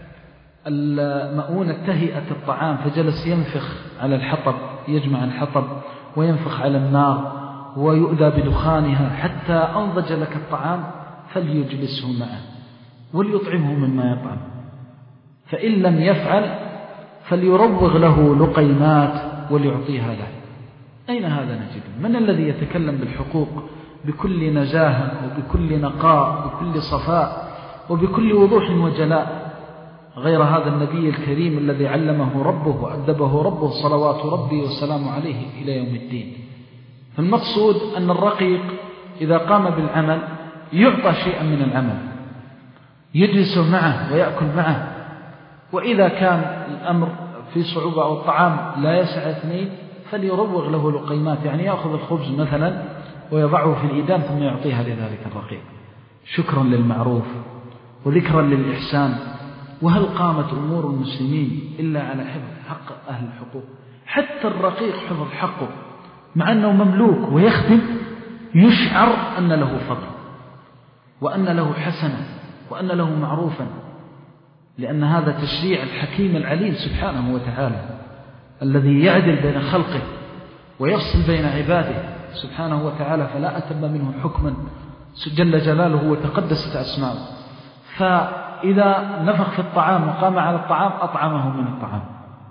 المؤونة تهيئة الطعام فجلس ينفخ على الحطب، يجمع الحطب وينفخ على النار ويؤذى بدخانها حتى أنضج لك الطعام، فليجلسه معه وليطعمه مما يطعم. فإن لم يفعل فليروغ له لقيمات وليعطيها له. أين هذا نجد؟ من الذي يتكلم بالحقوق بكل نزاهة وبكل نقاء وبكل صفاء وبكل وضوح وجلاء غير هذا النبي الكريم الذي علمه ربه وأدبه ربه صلوات ربي وسلامه عليه إلى يوم الدين؟ فالمقصود أن الرقيق إذا قام بالعمل يعطى شيئا من العمل، يجلس معه ويأكل معه. وإذا كان الأمر في صعوبة أو الطعام لا يسع اثنين فليروغ له لقيمات، يعني يأخذ الخبز مثلا ويضعه في الإيدام ثم يعطيها لذلك الرقيق شكرا للمعروف وذكرا للإحسان. وهل قامت أمور المسلمين إلا على حفظ حق أهل الحقوق؟ حتى الرقيق حفظ حقه، مع أنه مملوك ويخدم يشعر أن له فضل وأن له حسنة وأن له معروفا، لأن هذا تشريع الحكيم العليم سبحانه وتعالى الذي يعدل بين خلقه ويفصل بين عباده سبحانه وتعالى، فلا أتم منه حكما جل جلاله وتقدست أسماؤه. فإذا نفخ في الطعام وقام على الطعام أطعمه من الطعام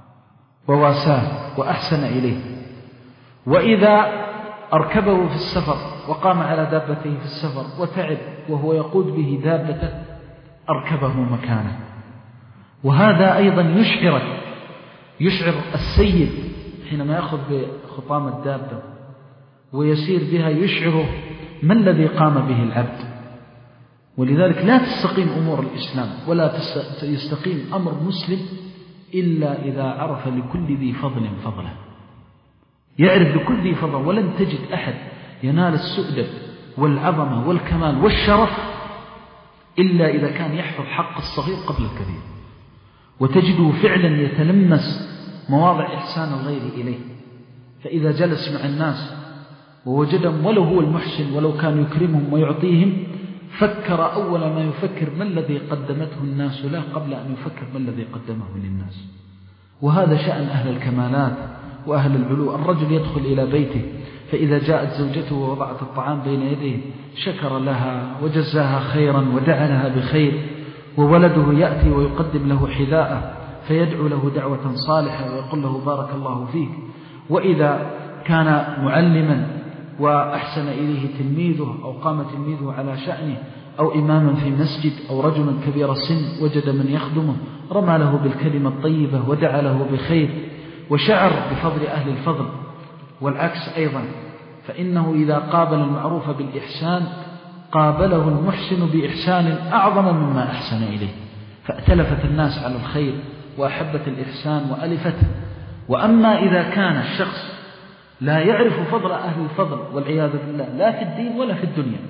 وواساه وأحسن إليه. وإذا أركبه في السفر وقام على دابته في السفر وتعب وهو يقود به دابته أركبه مكانه. وهذا أيضا يشعر يشعر السيد حينما يأخذ بخطام الدابة ويسير بها، يشعره ما الذي قام به العبد. ولذلك لا تستقيم أمور الإسلام ولا يستقيم أمر مسلم إلا إذا عرف لكل ذي فضل فضله، يعرف لكل ذي فضل. ولن تجد أحد ينال السؤدد والعظمة والكمال والشرف إلا إذا كان يحفظ حق الصغير قبل الكبير، وتجده فعلا يتلمس مواضع إحسان الغير إليه. فإذا جلس مع الناس ووجدهم ولو هو المحسن ولو كان يكرمهم ويعطيهم، فكر أول ما يفكر ما الذي قدمته الناس له قبل أن يفكر ما الذي قدمه للناس. وهذا شأن أهل الكمالات وأهل العلو. الرجل يدخل إلى بيته فإذا جاءت زوجته ووضعت الطعام بين يديه شكر لها وجزاها خيرا ودعا لها بخير، وولده يأتي ويقدم له حذاءه فيدعو له دعوة صالحة ويقول له بارك الله فيك. وإذا كان معلما وأحسن إليه تلميذه أو قام تلميذه على شأنه أو إماما في مسجد أو رجلا كبير السن وجد من يخدمه رمى له بالكلمة الطيبة ودعا له بخير وشعر بفضل أهل الفضل. والعكس أيضا، فإنه إذا قابل المعروف بالإحسان قابله المحسن بإحسان أعظم مما أحسن إليه، فأتلفت الناس على الخير وأحبت الإحسان وألفته. وأما إذا كان الشخص لا يعرف فضل أهل الفضل والعياذ بالله لا في الدين ولا في الدنيا،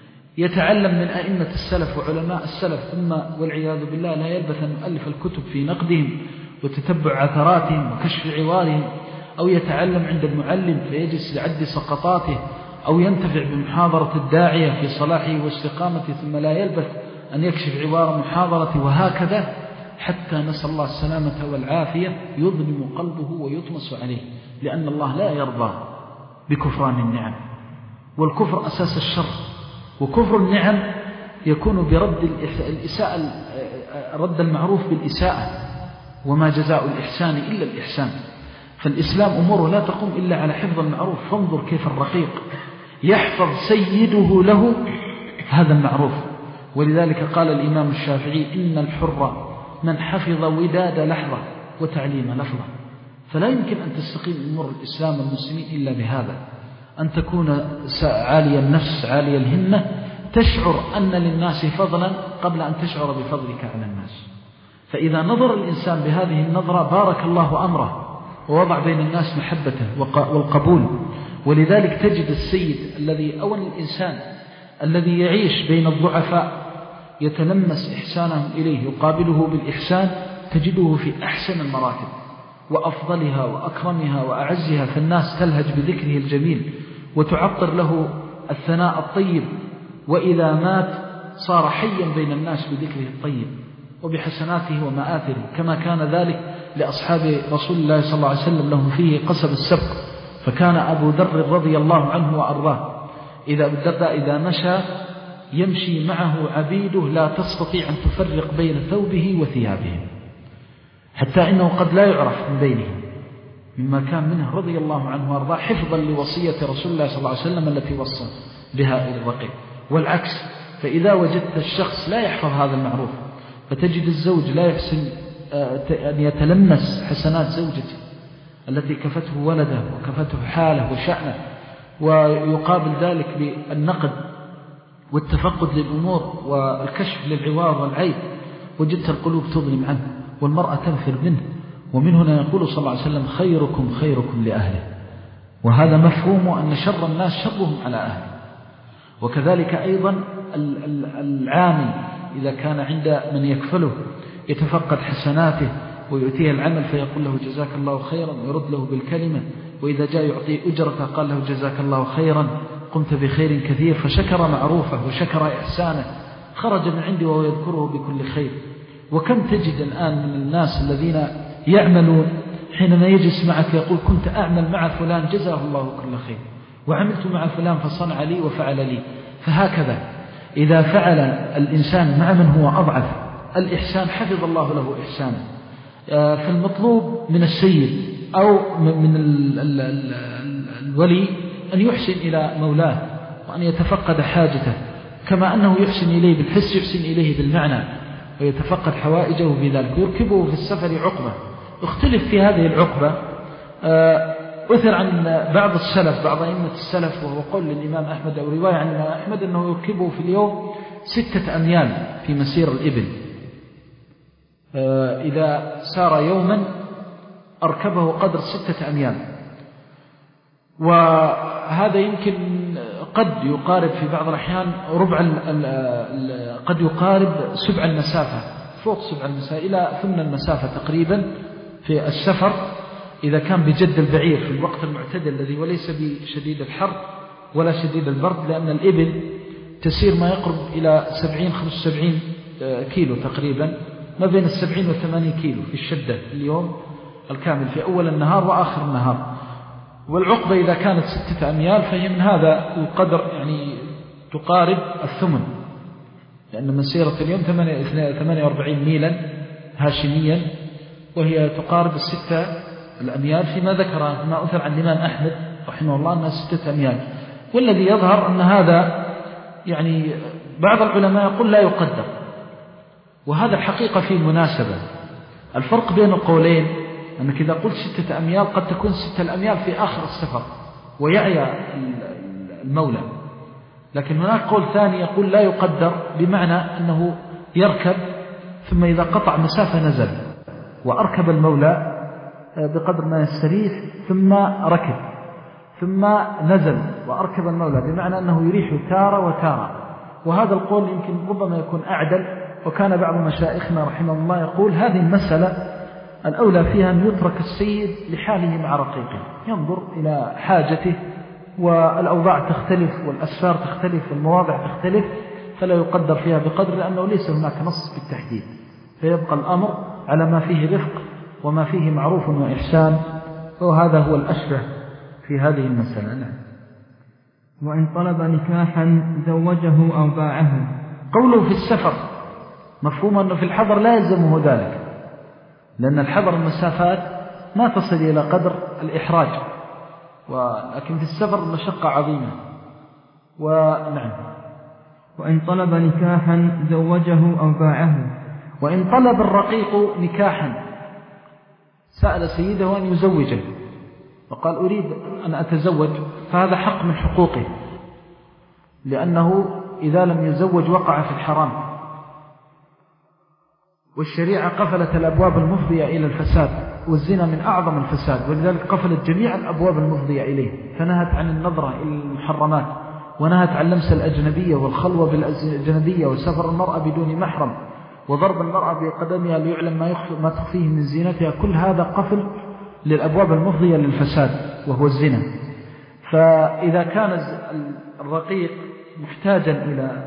يتعلم من أئمة السلف وعلماء السلف ثم والعياذ بالله لا يلبث أن يؤلف الكتب في نقدهم وتتبع عثراتهم وكشف عوارهم، أو يتعلم عند المعلم فيجلس لعد سقطاته، أو ينتفع بمحاضرة الداعية في صلاحه واستقامته ثم لا يلبث أن يكشف عوار محاضرته، وهكذا حتى نسأل الله السلامة والعافية يظلم قلبه ويطمس عليه، لأن الله لا يرضى بكفران النعم، والكفر أساس الشر. وكفر النعم يكون برد الإساءة، رد المعروف بالإساءة، وما جزاء الإحسان إلا الإحسان. فالإسلام أموره لا تقوم إلا على حفظ المعروف. فانظر كيف الرقيق يحفظ سيده له هذا المعروف. ولذلك قال الإمام الشافعي: إن الحر من حفظ وداد لحظة وتعليم لفظة. فلا يمكن أن تستقيم أمور الإسلام والمسلمين إلا بهذا، أن تكون عالي النفس عالي الهمة، تشعر أن للناس فضلا قبل أن تشعر بفضلك على الناس. فإذا نظر الإنسان بهذه النظرة بارك الله أمره ووضع بين الناس محبته والقبول. ولذلك تجد السيد الذي أو الإنسان الذي يعيش بين الضعفاء يتلمس إحسانهم إليه يقابله بالإحسان، تجده في أحسن المراتب وأفضلها وأكرمها وأعزها، فالناس تلهج بذكره الجميل وتعطر له الثناء الطيب، وإذا مات صار حيا بين الناس بذكره الطيب وبحسناته ومآثره، كما كان ذلك لأصحاب رسول الله صلى الله عليه وسلم لهم فيه قصب السبق. فكان أبو ذر رضي الله عنه وأرضاه إذا أبو الدرداء إذا مشى يمشي معه عبيده لا تستطيع أن تفرق بين ثوبه وثيابهم، حتى إنه قد لا يعرف من بينهم مما كان منه رضي الله عنه وأرضاه، حفظا لوصية رسول الله صلى الله عليه وسلم التي وصى بها إلى الرقيق. والعكس، فإذا وجدت الشخص لا يحفظ هذا المعروف، فتجد الزوج لا يحسن أن يتلمس حسنات زوجته التي كفته ولده وكفته حاله وشأنه، ويقابل ذلك بالنقد والتفقد للأمور والكشف للعوار والعيب، وجدت القلوب تظلم عنه والمرأة تنفر منه. ومن هنا يقول صلى الله عليه وسلم: خيركم خيركم لأهله. وهذا مفهوم أن شر الناس شرهم على أهله. وكذلك أيضا العامل إذا كان عند من يكفله يتفقد حسناته ويؤتيه العمل فيقول له جزاك الله خيرا ويرد له بالكلمة، وإذا جاء يعطي أجرته قال له جزاك الله خيرا قمت بخير كثير، فشكر معروفه وشكر إحسانه، خرج من عنده وهو يذكره بكل خير. وكم تجد الآن من الناس الذين يعملون حينما يجلس معك يقول كنت أعمل مع فلان جزاه الله كل خير، وعملت مع فلان فصنع لي وفعل لي. فهكذا إذا فعل الإنسان مع من هو أضعف الإحسان حفظ الله له إحسانه. فالمطلوب من السيد أو من الولي أن يحسن إلى مولاه وأن يتفقد حاجته، كما أنه يحسن إليه بالحس يحسن إليه بالمعنى ويتفقد حوائجه بذلك، ويركبه في السفر عقبة. اختلف في هذه العقبة. أثر عن بعض السلف بعض أئمة السلف، وهو قول للإمام أحمد أو رواية عن الإمام أحمد أنه يركبه في اليوم ستة أميال في مسير الإبل. إذا سار يوما أركبه قدر ستة أميال، وهذا يمكن قد يقارب في بعض الأحيان ربع قد يقارب سبع المسافة، فوق سبع المسافة إلى ثمن المسافة تقريبا في السفر، إذا كان بجد البعير في الوقت المعتدل الذي وليس بشديد الحر ولا شديد البرد، لأن الإبل تسير ما يقرب إلى سبعين خمس وسبعين كيلو تقريبا، ما بين السبعين والثمانين كيلو في الشدة اليوم الكامل في أول النهار وآخر النهار. والعقبة إذا كانت ستة أميال فهي من هذا القدر، يعني تقارب الثمن، لأن مسيرة اليوم ثمانية وأربعين ميلا هاشميا، وهي تقارب الستة الأميال فيما ذكر ما أثر عن الإمام أحمد رحمه الله أنها ستة أميال. والذي يظهر أن هذا يعني بعض العلماء يقول لا يقدر، وهذا الحقيقة فيه مناسبة. الفرق بين القولين أنك إذا قلت ستة أميال قد تكون ستة الأميال في آخر السفر ويعيا المولى، لكن هناك قول ثاني يقول لا يقدر، بمعنى أنه يركب ثم إذا قطع مسافة نزل، وأركب المولى بقدر ما يستريح ثم ركب ثم نزل وأركب المولى، بمعنى أنه يريح تارة وتارة. وهذا القول يمكن ربما يكون أعدل، وكان بعض مشايخنا رحمه الله يقول هذه المسألة الأولى فيها أن يترك السيد لحاله مع رقيقه، ينظر إلى حاجته، والأوضاع تختلف والأسفار تختلف والمواضع تختلف، فلا يقدر فيها بقدر، لأنه ليس هناك نص بالتحديد، فيبقى الأمر على ما فيه رفق وما فيه معروف وإحسان، وهذا هو الأشبه في هذه المسألة. نعم. وإن طلب نكاحا زوجه أو باعه. قوله في السفر مفهوم أنه في الحضر لا يلزمه ذلك، لأن الحضر المسافات ما تصل إلى قدر الإحراج، ولكن في السفر مشقة عظيمة. ونعم. وإن طلب نكاحا زوجه أو باعه. وإن طلب الرقيق نكاحا، سأل سيده أن يزوجه وقال أريد أن أتزوج، فهذا حق من حقوقه، لأنه إذا لم يزوج وقع في الحرام، والشريعة قفلت الأبواب المفضية إلى الفساد، والزنا من أعظم الفساد، ولذلك قفلت جميع الأبواب المفضية إليه، فنهت عن النظرة إلى المحرمات، ونهت عن لمس الأجنبية والخلوة بالأجنبية وسفر المرأة بدون محرم وضرب المرأة بقدمها ليعلم ما, ما تخفيه من زينتها. كل هذا قفل للأبواب المفضية للفساد وهو الزنا. فإذا كان الرقيق محتاجا إلى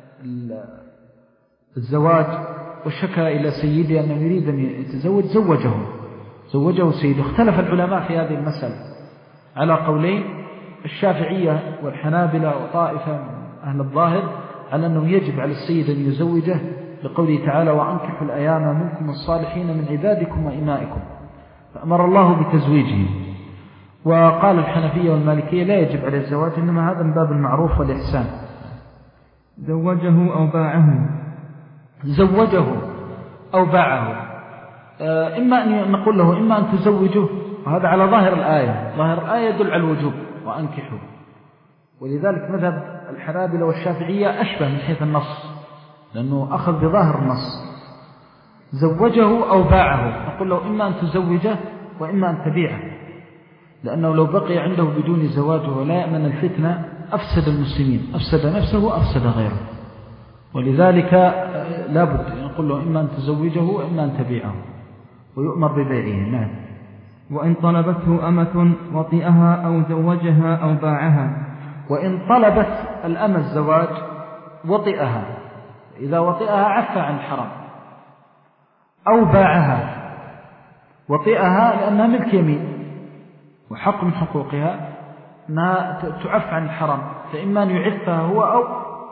الزواج وشكى إلى سيده أنه يريد أن يتزوج، زوجه زوجه سيده. اختلف العلماء في هذه المسألة على قولين، الشافعية والحنابلة وطائفة من أهل الظاهر على أنه يجب على السيد أن يزوجه لقوله تعالى وأنكحوا الأيام منكم الصالحين من عبادكم وإمائكم، فأمر الله بتزويجه. وقال الحنفية والمالكية لا يجب عليه الزواج، إنما هذا من باب المعروف والإحسان. زوجه أو باعه. زوجه أو باعه، إما أن نقول له إما أن تزوجه، وهذا على ظاهر الآية، ظاهر الآية يدل على الوجوب وأنكحوا، ولذلك مذهب الحنابلة والشافعية أشبه من حيث النص، لأنه أخذ بظاهر النص. زوجه أو باعه، نقول له إما أن تزوجه وإما أن تبيعه، لأنه لو بقي عنده بدون زواجه ولا يأمن الفتنة أفسد المسلمين، أفسد نفسه وأفسد غيره، ولذلك لابد نقول له إما أن تزوجه وإما أن تبيعه، ويؤمر ببيعه. نعم. وإن طلبته أمة وطئها أو زوجها أو باعها. وإن طلبت الأمة الزواج وطئها، إذا وطئها عفى عن الحرام، أو باعها. وطئها لأنها ملك يمين، وحق من حقوقها أنها تعف عن الحرام، فإما أن يعفها هو أو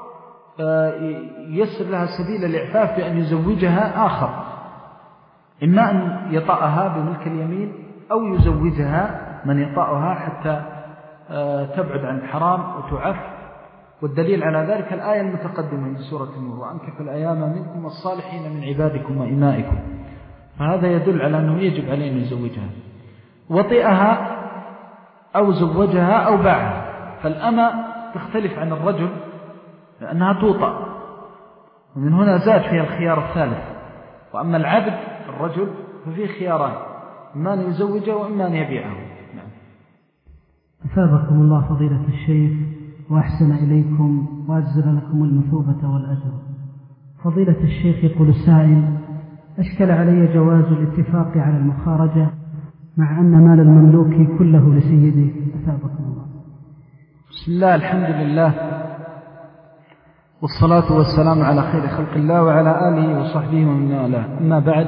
يسر لها سبيل الإعفاف بأن يزوجها آخر، إما أن يطأها بملك اليمين أو يزوجها من يطأها حتى تبعد عن الحرام وتعف. والدليل على ذلك الآية المتقدمة من سورة النور وأنكحوا الأيام منكم والصالحين من عبادكم وإمائكم، فهذا يدل على أنه يجب عليه أن يزوجها. وطئها أو زوجها أو باعها، فالأمة تختلف عن الرجل لأنها توطأ، ومن هنا زاد فيها الخيار الثالث. وأما العبد الرجل ففيه خياران، إما أن يزوجه وإما أن يبيعه. نعم. أثابكم الله فضيلة الشيخ وأحسن إليكم وأجزل لكم المثوبة والأجر. فضيلة الشيخ يقول السائل: أشكل علي جواز الاتفاق على المخارجة مع أن مال المملوك كله لسيده. أثابكم الله. بسم الله، الحمد لله، والصلاة والسلام على خير خلق الله وعلى آله وصحبه ومن والاه. أما بعد،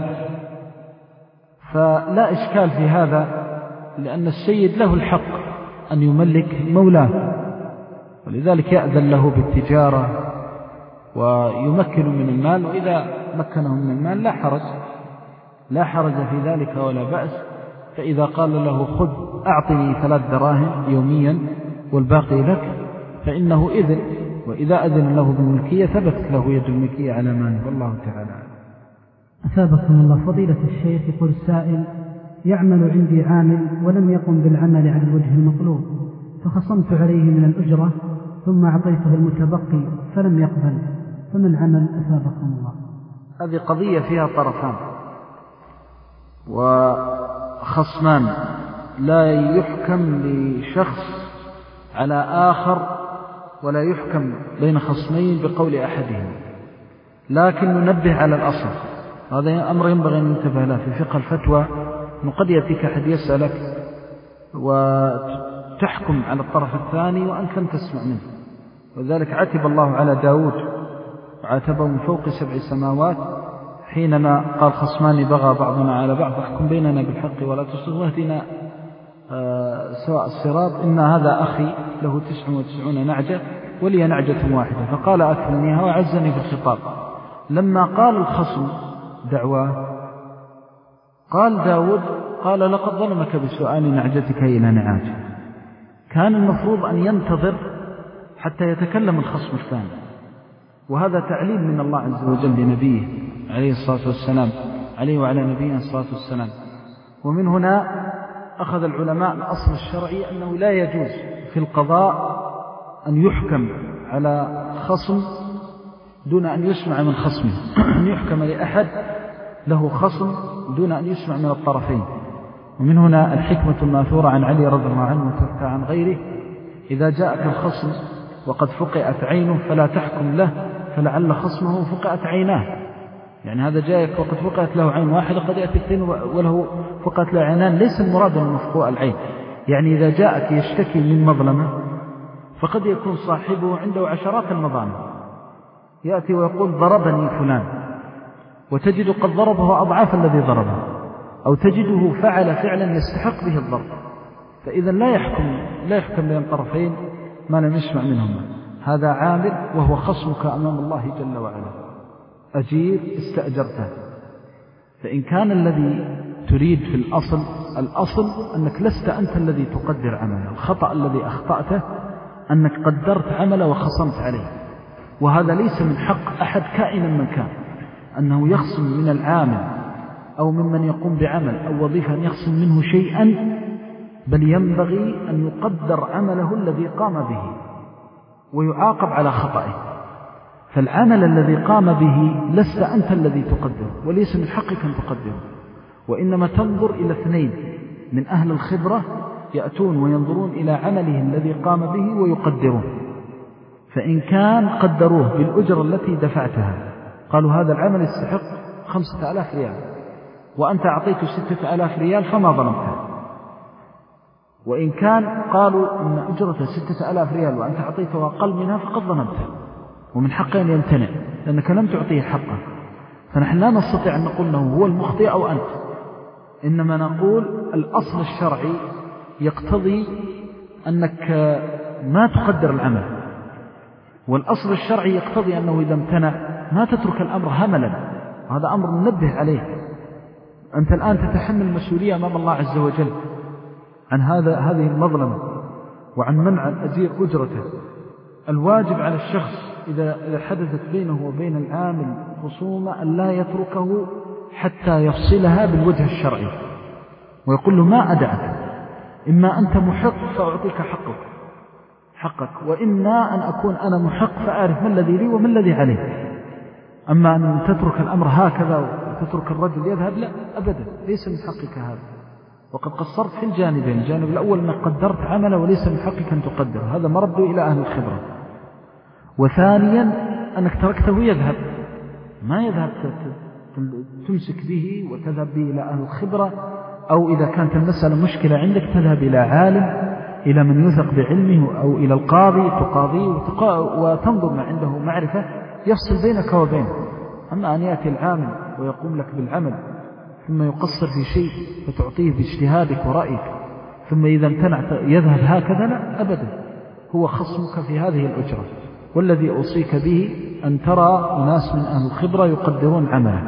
فلا إشكال في هذا، لأن السيد له الحق أن يملك مولاه، ولذلك يأذن له بالتجارة ويمكن من المال، وإذا مكنه من المال لا حرج لا حرج في ذلك ولا بأس. فإذا قال له خذ أعطني ثلاث دراهم يوميا والباقي لك، فإنه إذن وإذا أذن له بالملكية ثبت له يد الملكية على ماله، والله تعالى. أثابكم الله فضيلة الشيخ. يقول السائل: يعمل عندي عامل ولم يقم بالعمل على الوجه المطلوب، فخصمت عليه من الأجرة ثم أعطيته المتبقي فلم يقبل، فما العمل أثابكم الله؟ هذه قضية فيها طرفان وخصمان، لا يحكم لشخص على آخر ولا يحكم بين خصمين بقول أحدهم، لكن ننبه على الأصل. هذا أمر ينبغي أن ننتبه له في فقه الفتوى، قد يأتيك أحد يسألك وتحكم على الطرف الثاني وأنت لم تسمع منه، وذلك عتب الله على داود وعاتبه من فوق سبع سماوات حينما قال: خصمان بغى بعضنا على بعض فاحكم بيننا بالحق ولا تصغ واهدنا آه سواء الصراط، إن هذا أخي له تسع وتسعون نعجة ولي نعجة واحدة، فقال أكفلنيها وعزني في الخطاب. لما قال الخصم دعواه قال داود قال: لقد ظلمك بسؤال نعجتك إلى نعاجه. كان المفروض أن ينتظر حتى يتكلم الخصم الثاني، وهذا تعليم من الله عز وجل لنبيه عليه الصلاة والسلام، عليه وعلى نبينا الصلاة والسلام. ومن هنا أخذ العلماء الأصل الشرعي أنه لا يجوز في القضاء أن يحكم على خصم دون أن يسمع من خصمه، أن يحكم لأحد له خصم دون أن يسمع من الطرفين. ومن هنا الحكمة الماثورة عن علي رضي الله عنه وتركها عن غيره: إذا جاءك الخصم وقد فقئت عينه فلا تحكم له، فلعل خصمه فقئت عيناه. يعني هذا جاءك وقد فقئت له عين واحدة، قد يأتي اثنين وله فقئت له عينان، ليس المراد من مفقوء العين. يعني إذا جاءك يشتكي من مظلمة فقد يكون صاحبه عنده عشرات المظالم، يأتي ويقول: ضربني فلان، وتجد قد ضربه أضعاف الذي ضربه، أو تجده فعل فعلا يستحق به الضرب. فإذا لا يحكم لا يحكم بين طرفين ما لم يسمع منهما. هذا عامل وهو خصمك أمام الله جل وعلا، أجير استأجرته. فإن كان الذي تريد في الأصل الأصل أنك لست أنت الذي تقدر عمله، الخطأ الذي أخطأته أنك قدرت عمله وخصمت عليه، وهذا ليس من حق أحد كائنا من كان أنه يخصم من العامل أو ممن يقوم بعمل أو وظيفة أن يخصم منه شيئا، بل ينبغي أن يقدر عمله الذي قام به ويعاقب على خطأه. فالعمل الذي قام به لست أنت الذي تقدره، وليس من حقك أن تقدره، وإنما تنظر إلى اثنين من أهل الخبرة يأتون وينظرون إلى عمله الذي قام به ويقدرون. فإن كان قدروه بالأجرة التي دفعتها، قالوا هذا العمل يستحق خمسة آلاف ريال وأنت أعطيته ستة آلاف ريال فما ظلمته. وإن كان قالوا إن أجرته ستة آلاف ريال وأنت أعطيته أقل منها فقد ظلمته، ومن حقه أن يمتنع لأنك لم تعطيه حقه. فنحن لا نستطيع أن نقول له هو المخطئ أو أنت، إنما نقول الأصل الشرعي يقتضي أنك ما تقدر العمل، والأصل الشرعي يقتضي أنه إذا امتنع ما تترك الأمر هملا. هذا أمر ننبه عليه. أنت الآن تتحمل المسؤولية أمام الله عز وجل عن هذا هذه المظلمة وعن منع الأجير أجرته. الواجب على الشخص إذا حدثت بينه وبين العامل خصومة أن لا يتركه حتى يفصلها بالوجه الشرعي ويقول له: ما أدعك، إما أنت محق فأعطيك حقك حقك وإما أن أكون أنا محق فأعرف ما الذي لي وما الذي عليه. أما أن تترك الأمر هكذا وتترك الرجل يذهب، لا أبدا، ليس من حقك هذا، وقد قصرت في الجانبين. الجانب الأول أنك قدرت عمله وليس من حقك أن تقدر، هذا مرد إلى أهل الخبرة. وثانيا أنك تركته يذهب، ما يذهب تمسك به وتذهب به إلى أهل الخبرة، أو إذا كانت المسألة مشكلة عندك تذهب إلى عالم، إلى من يثق بعلمه، أو إلى القاضي تقاضيه وتنظر ما عنده معرفة يفصل بينك وبينه. أما أن يأتي العامل ويقوم لك بالعمل ثم يقصر في شيء فتعطيه باجتهادك ورأيك ثم إذا امتنعت يذهب هكذا، لا أبدا، هو خصمك في هذه الأجرة. والذي أوصيك به أن ترى ناس من أهل الخبرة يقدرون عمله،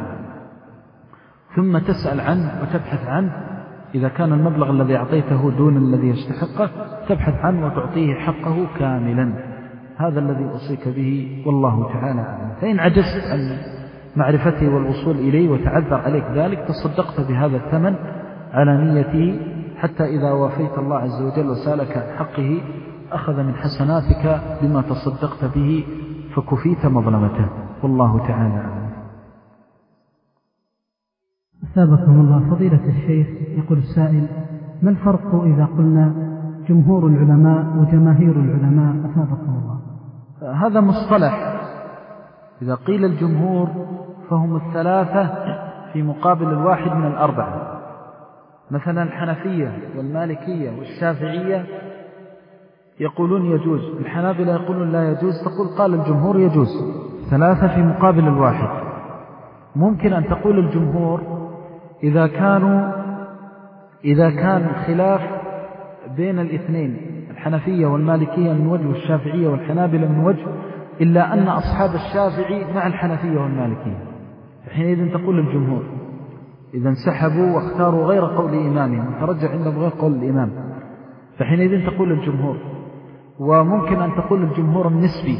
ثم تسأل عنه وتبحث عنه. إذا كان المبلغ الذي أعطيته دون الذي يستحقه تبحث عنه وتعطيه حقه كاملا. هذا الذي أوصيك به والله تعالى أعلم. فإن عجزت عن معرفته والوصول إليه وتعذر عليك ذلك تصدقت بهذا الثمن على نيته، حتى إذا وافيت الله عز وجل وسألك عن حقه أخذ من حسناتك بما تصدقت به فكفيت مظلمته والله تعالى أعلم. أثابكم الله فضيلة الشيخ. يقول السائل: ما الفرق إذا قلنا جمهور العلماء وجماهير العلماء؟ أثابكم الله. هذا مصطلح، إذا قيل الجمهور فهم الثلاثة في مقابل الواحد من الأربعة. مثلا الحنفية والمالكية والشافعية يقولون يجوز، الحنابلة يقولون لا يجوز، تقول قال الجمهور يجوز، ثلاثة في مقابل الواحد. ممكن أن تقول الجمهور إذا كانوا إذا كان خلاف بين الاثنين، الحنفية والمالكية من وجه والشافعية والحنابلة من وجه، إلا أن أصحاب الشافعي مع الحنفية والمالكية، حينئذ تقول الجمهور. إذا انسحبوا واختاروا غير قول إمامهم وترجع عندهم غير قول الإمام، فحينئذ تقول الجمهور. وممكن أن تقول الجمهور النسبي،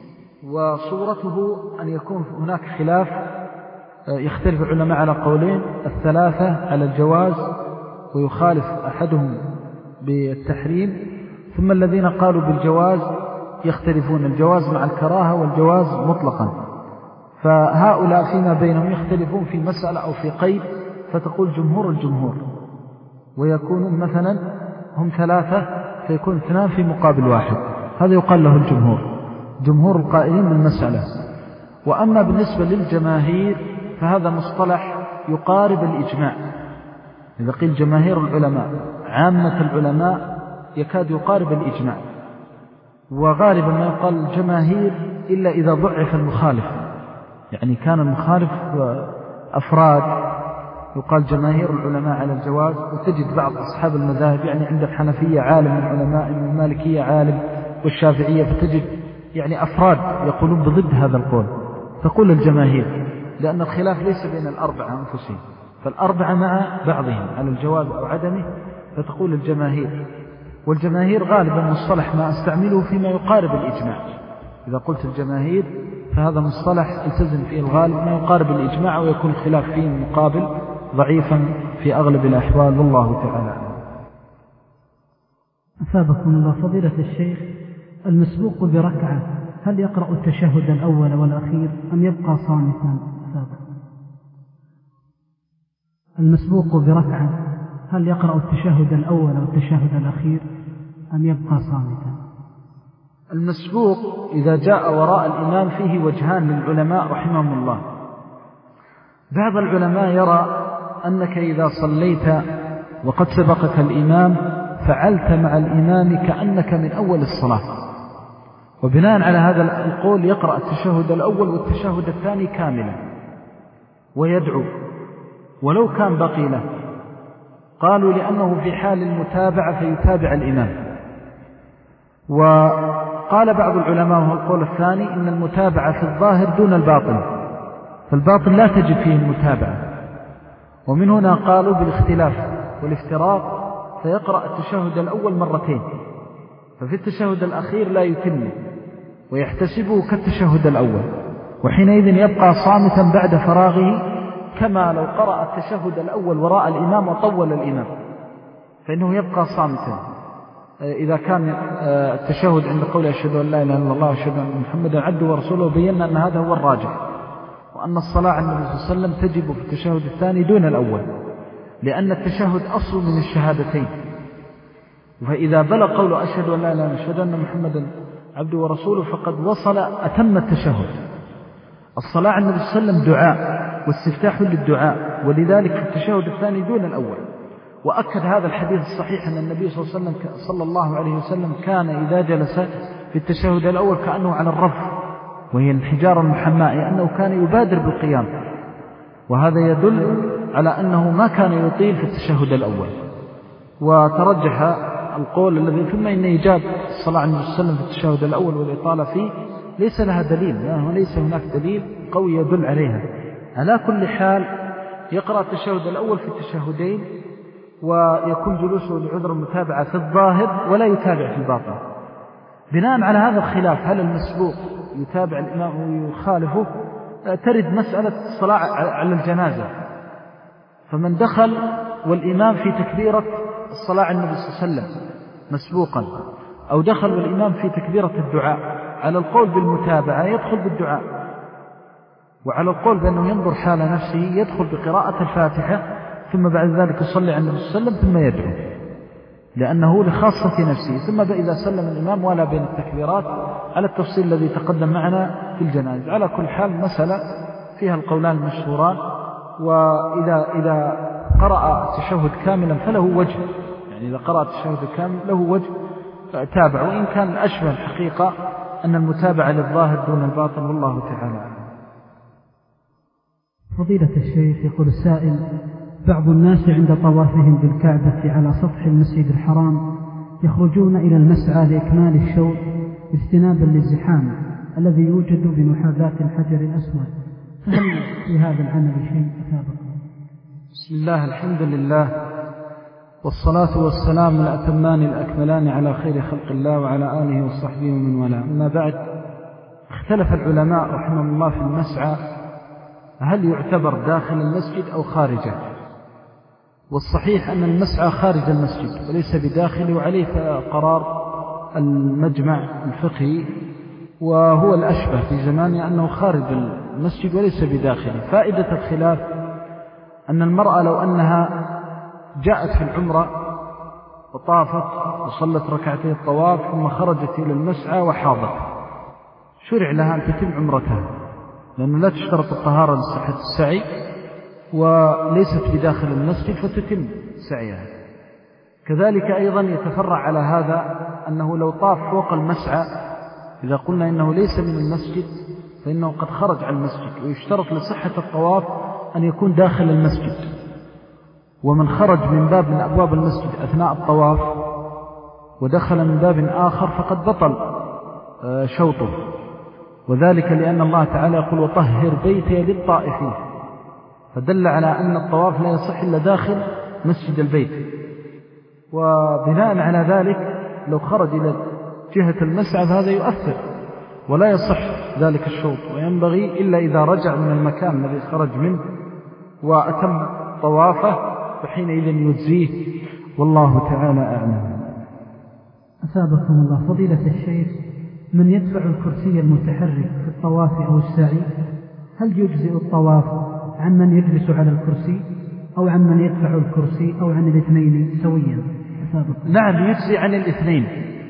وصورته أن يكون هناك خلاف يختلف العلماء على قولين، الثلاثة على الجواز ويخالف أحدهم بالتحريم، ثم الذين قالوا بالجواز يختلفون، الجواز مع الكراهة والجواز مطلقا، فهؤلاء فيما بينهم يختلفون في مسألة أو في قيد، فتقول جمهور الجمهور، ويكونون مثلا هم ثلاثة فيكون اثنان في مقابل واحد، هذا يقال له الجمهور، جمهور القائلين بالمسألة. وأما بالنسبة للجماهير فهذا مصطلح يقارب الإجماع. إذا قيل جماهير العلماء، عامة العلماء، يكاد يقارب الإجماع. وغالبا ما يقال الجماهير إلا إذا ضعف المخالف، يعني كان المخالف أفراد يقال جماهير العلماء على الجواز. وتجد بعض أصحاب المذاهب، يعني عند الحنفية عالم من العلماء، المالكية عالم، والشافعية، فتجد يعني أفراد يقولون بضد هذا القول، تقول الجماهير، لأن الخلاف ليس بين الأربعة أنفسهم، فالأربعة مع بعضهم على الجواز أو عدمه، فتقول الجماهير. والجماهير غالبا مصطلح ما أستعمله فيما يقارب الإجماع. إذا قلت الجماهير فهذا مصطلح التزم فيه الغالب ما يقارب الإجماع، ويكون الخلاف فيه مقابل ضعيفا في أغلب الأحوال والله تعالى. أثابكم الله فضيلة الشيخ. المسبوق بركعة هل يقرأ التشهد الأول والأخير أم يبقى صامتا؟ المسبوق بركعة هل يقرأ التشهد الأول والتشهد الأخير أم يبقى صامتا؟ المسبوق إذا جاء وراء الإمام فيه وجهان للعلماء رحمهم الله. بعض العلماء يرى أنك إذا صليت وقد سبقك الإمام فعلت مع الإمام كأنك من أول الصلاة، وبناء على هذا القول يقرأ التشهد الأول والتشهد الثاني كاملا ويدعو ولو كان بقي له. قالوا لأنه في حال المتابعة فيتابع الإمام. وقال بعض العلماء وهو القول الثاني إن المتابعة في الظاهر دون الباطن، فالباطن لا تجد فيه المتابعة. ومن هنا قالوا بالاختلاف والافتراق فيقرأ التشهد الأول مرتين، ففي التشهد الأخير لا يتم ويحتسبه كالتشهد الأول، وحينئذ يبقى صامتا بعد فراغه كما لو قرأ التشهد الأول وراء الإمام وطول الإمام، فإنه يبقى صامتا إذا كان التشهد عند قول أشهد أن لا إله إلا الله وأشهد أن محمدا عبده ورسوله. بينا أن هذا هو الراجح، وأن الصلاة على النبي صلى الله عليه وسلم تجب في التشهد الثاني دون الأول، لأن التشهد أصل من الشهادتين. فإذا بلغ قول أشهد أن لا إله إلا الله وأشهد أن محمدا عبده ورسوله فقد وصل أتم التشهد. الصلاة على النبي صلى الله عليه وسلم دعاء واستفتاح للدعاء، ولذلك في التشهد الثاني دون الأول. وأكد هذا الحديث الصحيح أن النبي صلى الله عليه وسلم صلى الله عليه وسلم كان إذا جلس في التشهد الأول كأنه على الرف، وهي الحجارة المحماء، أنه كان يبادر بالقيام، وهذا يدل على أنه ما كان يطيل في التشهد الأول. وترجح القول الذي ثم إن إيجاب الصلاة على النبي صلى الله عليه وسلم في التشهد الأول والإطالة فيه ليس لها دليل، يعني ليس هناك دليل قوي يدل عليها. على كل حال يقرأ التشهد الأول في التشهدين، ويكون جلوسه لعذر المتابعة في الظاهر ولا يتابع في الباطن. بناء على هذا الخلاف هل المسبوق يتابع الإمام ويخالفه؟ ترد مسألة الصلاة على الجنازة، فمن دخل والإمام في تكبيرة الصلاة على النبي صلى الله عليه وسلم مسبوقا، أو دخل والإمام في تكبيرة الدعاء، على القول بالمتابعة يدخل بالدعاء، وعلى القول بأنه ينظر حال نفسه يدخل بقراءة الفاتحة، ثم بعد ذلك يصلي على النبي صلى الله عليه وسلم ثم يدعو، لأنه لخاصة نفسه. ثم إذا سلم الإمام ولا بين التكبيرات على التفصيل الذي تقدم معنا في الجنائز. على كل حال مسألة فيها القولان المشهوران، وإذا إذا قرأ التشهد كاملا فله وجه، يعني إذا قرأ التشهد الكامل له وجه تابع، وإن كان أشبه الحقيقة أن المتابعة للظاهر دون الباطن، والله تعالى. فضيلة الشيخ، يقول السائل: بعض الناس عند طوافهم بالكعبة على سطح المسجد الحرام يخرجون إلى المسعى لإكمال الشوط اجتنابا للزحام الذي يوجد بمحاذاة الحجر الأسود، فهل في هذا العمل شيء أثابكم؟ بسم الله، الحمد لله، والصلاة والسلام الأتمان الأكملان على خير خلق الله وعلى آله وصحبه ومن والاه. أما بعد، اختلف العلماء رحمهم الله في المسعى هل يعتبر داخل المسجد أو خارجه، والصحيح أن المسعى خارج المسجد وليس بداخله، وعليه قرار المجمع الفقهي وهو الأشبه في زمانه أنه خارج المسجد وليس بداخله. فائدة الخلاف أن المرأة لو أنها جاءت في العمرة وطافت وصلت ركعتي الطواف ثم خرجت إلى المسعى وحاضت، شرع لها أن تتم عمرتها، لأنه لا تشترط الطهارة لصحة السعي وليست بداخل المسجد فتتم سعيها. كذلك أيضا يتفرع على هذا أنه لو طاف فوق المسعى، إذا قلنا إنه ليس من المسجد فإنه قد خرج عن المسجد، ويشترط لصحة الطواف أن يكون داخل المسجد، ومن خرج من باب من أبواب المسجد أثناء الطواف ودخل من باب آخر فقد بطل شوطه، وذلك لأن الله تعالى يقول: وطهر بيتي للطائفين، فدل على أن الطواف لا يصح إلا داخل مسجد البيت. وبناء على ذلك لو خرج إلى جهة المسعى فهذا يؤثر ولا يصح ذلك الشوط، وينبغي إلا إذا رجع من المكان الذي خرج منه وأتم طوافه فحينئذ يجزيه، والله تعالى أعلم. أثابكم الله. فضيلة الشيخ، من يدفع الكرسي المتحرك في الطواف أو السعي هل يجزئ الطواف عن من يجلس على الكرسي أو عن من يدفع الكرسي أو عن الاثنين سويا؟ نعم، يجزي عن الاثنين،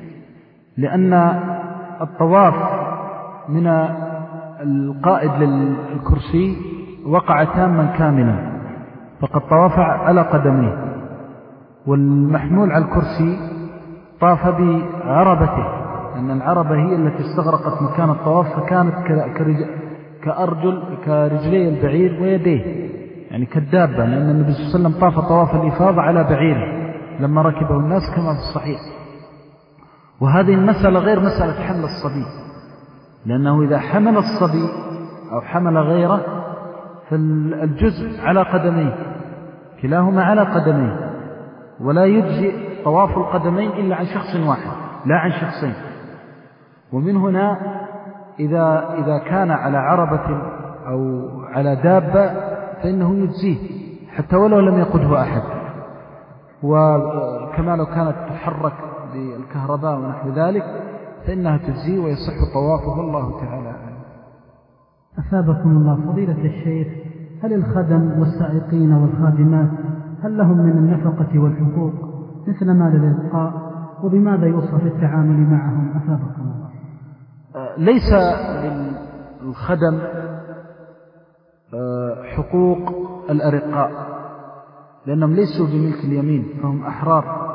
لأن الطواف من القائد للكرسي وقع تاما كاملا، فقد طواف على قدميه، والمحمول على الكرسي طاف بعربته، لأن العربة هي التي استغرقت مكان الطواف، فكانت كأرجل كرجلي البعير ويديه، يعني كالدابة، لأن النبي صلى الله عليه وسلم طاف طواف الإفاضة على بعيره لما ركبه الناس كما في الصحيح. وهذه المسألة غير مسألة حمل الصبي، لأنه إذا حمل الصبي أو حمل غيره فالجزء على قدميه، كلاهما على قدميه، ولا يجزئ طواف القدمين إلا عن شخص واحد لا عن شخصين. ومن هنا إذا, إذا كان على عربة أو على دابة فإنه يجزيه حتى ولو لم يقده أحد، وكما لو كانت تحرك بالكهرباء ونحو ذلك فإنها تجزيه ويصح طوافه، والله تعالى. أثابكم الله. فضيلة الشيخ، هل الخدم والسائقين والخادمات هل لهم من النفقة والحقوق مثل مال الإلقاء، وبماذا يوصف التعامل معهم؟ أثابكم الله. ليس للخدم حقوق الأرقاء، لأنهم ليسوا بملك اليمين، فهم أحرار،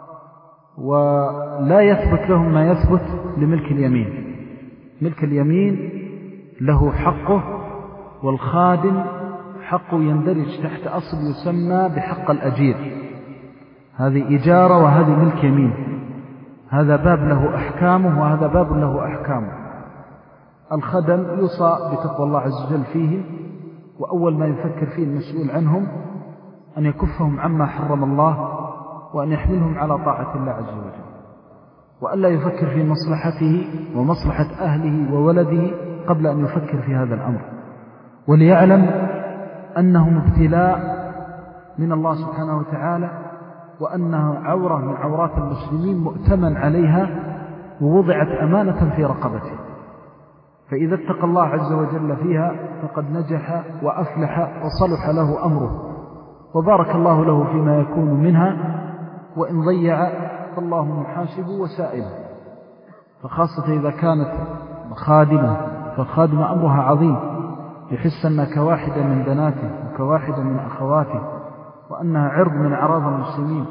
ولا يثبت لهم ما يثبت لملك اليمين. ملك اليمين له حقه، والخادم حقه يندرج تحت أصل يسمى بحق الأجير، هذه إجارة وهذه ملك يمين، هذا باب له أحكامه وهذا باب له أحكامه. الخدم يوصى بتقوى الله عز وجل فيهم، وأول ما يفكر فيه المسؤول عنهم أن يكفهم عما حرم الله وأن يحملهم على طاعة الله عز وجل. وألا يفكر في مصلحته ومصلحة أهله وولده قبل أن يفكر في هذا الأمر، وليعلم أنه ابتلاء من الله سبحانه وتعالى، وأنها عورة من عورات المسلمين مؤتمن عليها ووضعت أمانة في رقبته، فإذا اتقى الله عز وجل فيها فقد نجح وأفلح وصلح له أمره وبارك الله له فيما يكون منها، وإن ضيع فالله محاسب وسائل. فخاصة إذا كانت خادمة، فالخادمة أمرها عظيم، يحس أنها كواحدة من بناته وكواحدة من أخواته، وأنها عرض من أعراض المسلمين،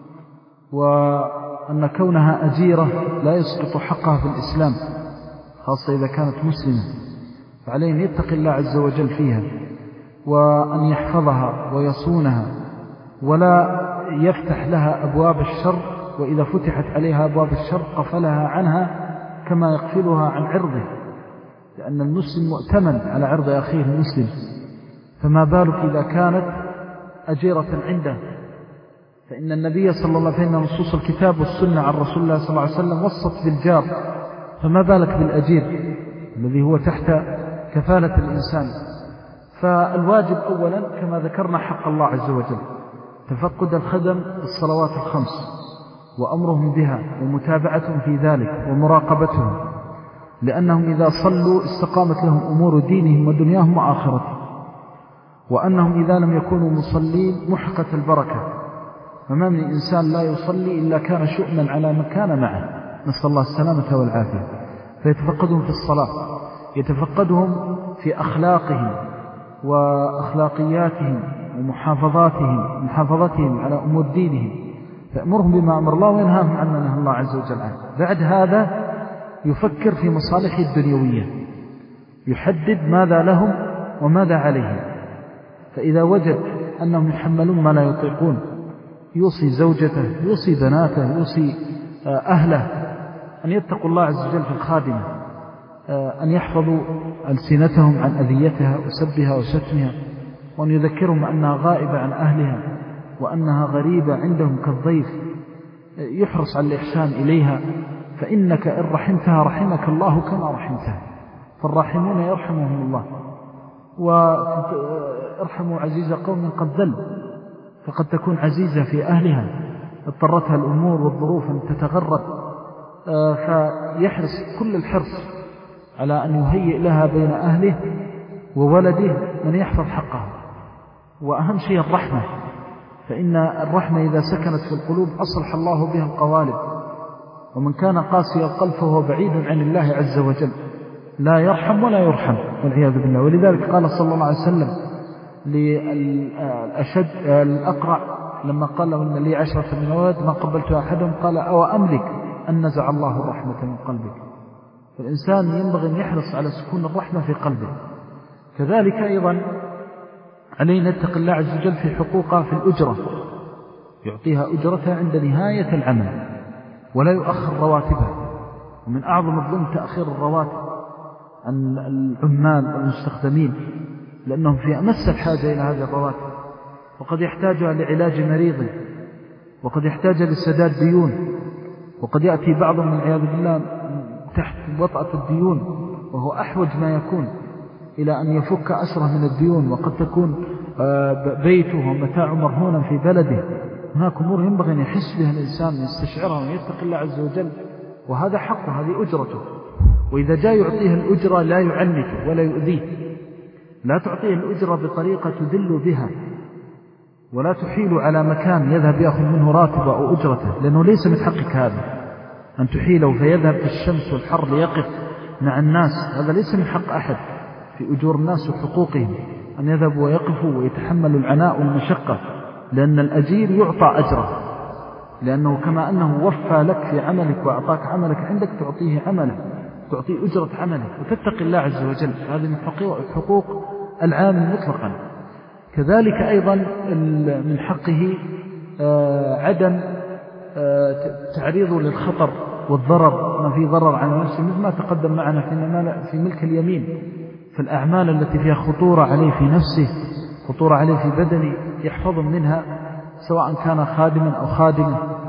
وأن كونها أجيرة لا يسقط حقها في الإسلام، خاصة إذا كانت مسلمة، فعليه أن يتقي الله عز وجل فيها وأن يحفظها ويصونها، ولا يفتح لها أبواب الشر، وإذا فتحت عليها أبواب الشر قفلها عنها كما يقفلها عن عرضه، لأن المسلم مؤتمن على عرض أخيه المسلم، فما بالك إذا كانت أجيرة عنده. فإن النبي صلى الله عليه وسلم نصوص الكتاب والسنة عن رسول الله صلى الله عليه وسلم وصت بالجار، فما بالك بالأجير الذي هو تحت كفالة الإنسان. فالواجب أولا كما ذكرنا حق الله عز وجل تفقد الخدم الصلوات الخمس وأمرهم بها ومتابعتهم في ذلك ومراقبتهم، لأنهم إذا صلوا استقامت لهم أمور دينهم ودنياهم وآخرتهم، وأنهم إذا لم يكونوا مصلين محقت البركة، فما من إنسان لا يصلي إلا كان شؤما على من كان معه، نسأل الله السلامة والعافية. فيتفقدهم في الصلاة، يتفقدهم في أخلاقهم وأخلاقياتهم ومحافظاتهم محافظتهم على أمور دينهم، فأمرهم بما أمر الله وينهاهم عما نهى الله عز وجل عنه. بعد هذا يفكر في مصالحه الدنيوية، يحدد ماذا لهم وماذا عليهم، فإذا وجد أنهم يحملون ما لا يطيقون يوصي زوجته، يوصي بناته، يوصي أهله أن يتقوا الله عز وجل في الخادمة، أن يحفظوا ألسنتهم عن أذيتها وسبها وشتمها، وأن يذكرهم أنها غائبة عن أهلها وأنها غريبة عندهم كالضيف، يحرص على الإحسان إليها، فإنك إن رحمتها رحمك الله كما رحمتها، فالراحمون يرحمهم الله. وارحموا عزيز قوم قد ذل، فقد تكون عزيزة في أهلها اضطرتها الأمور والظروف أن تتغرب، فيحرص كل الحرص على أن يهيئ لها بين أهله وولده من يحفظ حقها. وأهم شيء الرحمة، فإن الرحمة إذا سكنت في القلوب أصلح الله بها القوالب، ومن كان قاسي القلب فهو بعيد عن الله عز وجل، لا يرحم ولا يرحم والعياذ بالله. ولذلك قال صلى الله عليه وسلم للأشد الأقرع لما قال له إن لي عشرة من ولد ما قبلت أحدهم، قال أو أملك أن نزع الله الرحمة من قلبك. فالإنسان ينبغي أن يحرص على سكون الرحمة في قلبه. كذلك أيضا علينا نتقي الله عز وجل في حقوقها في الأجرة، يعطيها أجرتها عند نهاية العمل ولا يؤخر رواتبها، ومن أعظم الظلم تأخير الرواتب عن العمال والمستخدمين، لأنهم في أمس الحاجة إلى هذه الرواتب، وقد يحتاجها لعلاج مريض، وقد يحتاج لسداد ديون، وقد يأتي بعضهم من عياذ بالله تحت وطأة الديون وهو أحوج ما يكون إلى أن يفك أسره من الديون، وقد تكون بيته ومتاعه مرهونا في بلده. هناك أمور ينبغي أن يحس بها الإنسان يستشعرها ويتقي الله عز وجل، وهذا حقه، هذه أجرته. وإذا جاء يعطيها الأجرة لا يعنته ولا يؤذيه، لا تعطيه الأجرة بطريقة تدل بها، ولا تحيل على مكان يذهب يأخذ منه راتبه أو أجرته، لأنه ليس من حقك هذا أن تحيله فيذهب في الشمس والحر ليقف مع الناس، هذا ليس من حق أحد في أجور الناس وحقوقهم أن يذهبوا ويقفوا ويتحملوا العناء والمشقة، لأن الأجير يعطى أجره، لأنه كما أنه وفى لك في عملك وأعطاك عملك عندك تعطيه عمله، تعطيه أجرة عمله، وتتقي الله عز وجل. هذه من حقوق العامل مطلقا. كذلك أيضا من حقه عدم تعريضه للخطر والضرر، ما فيه ضرر على نفسه، مثل ما تقدم معنا في ملك اليمين، في الأعمال التي فيها خطورة عليه في نفسه، خطورة عليه في بدنه، يحفظ منها سواء كان خادما أو خادمة،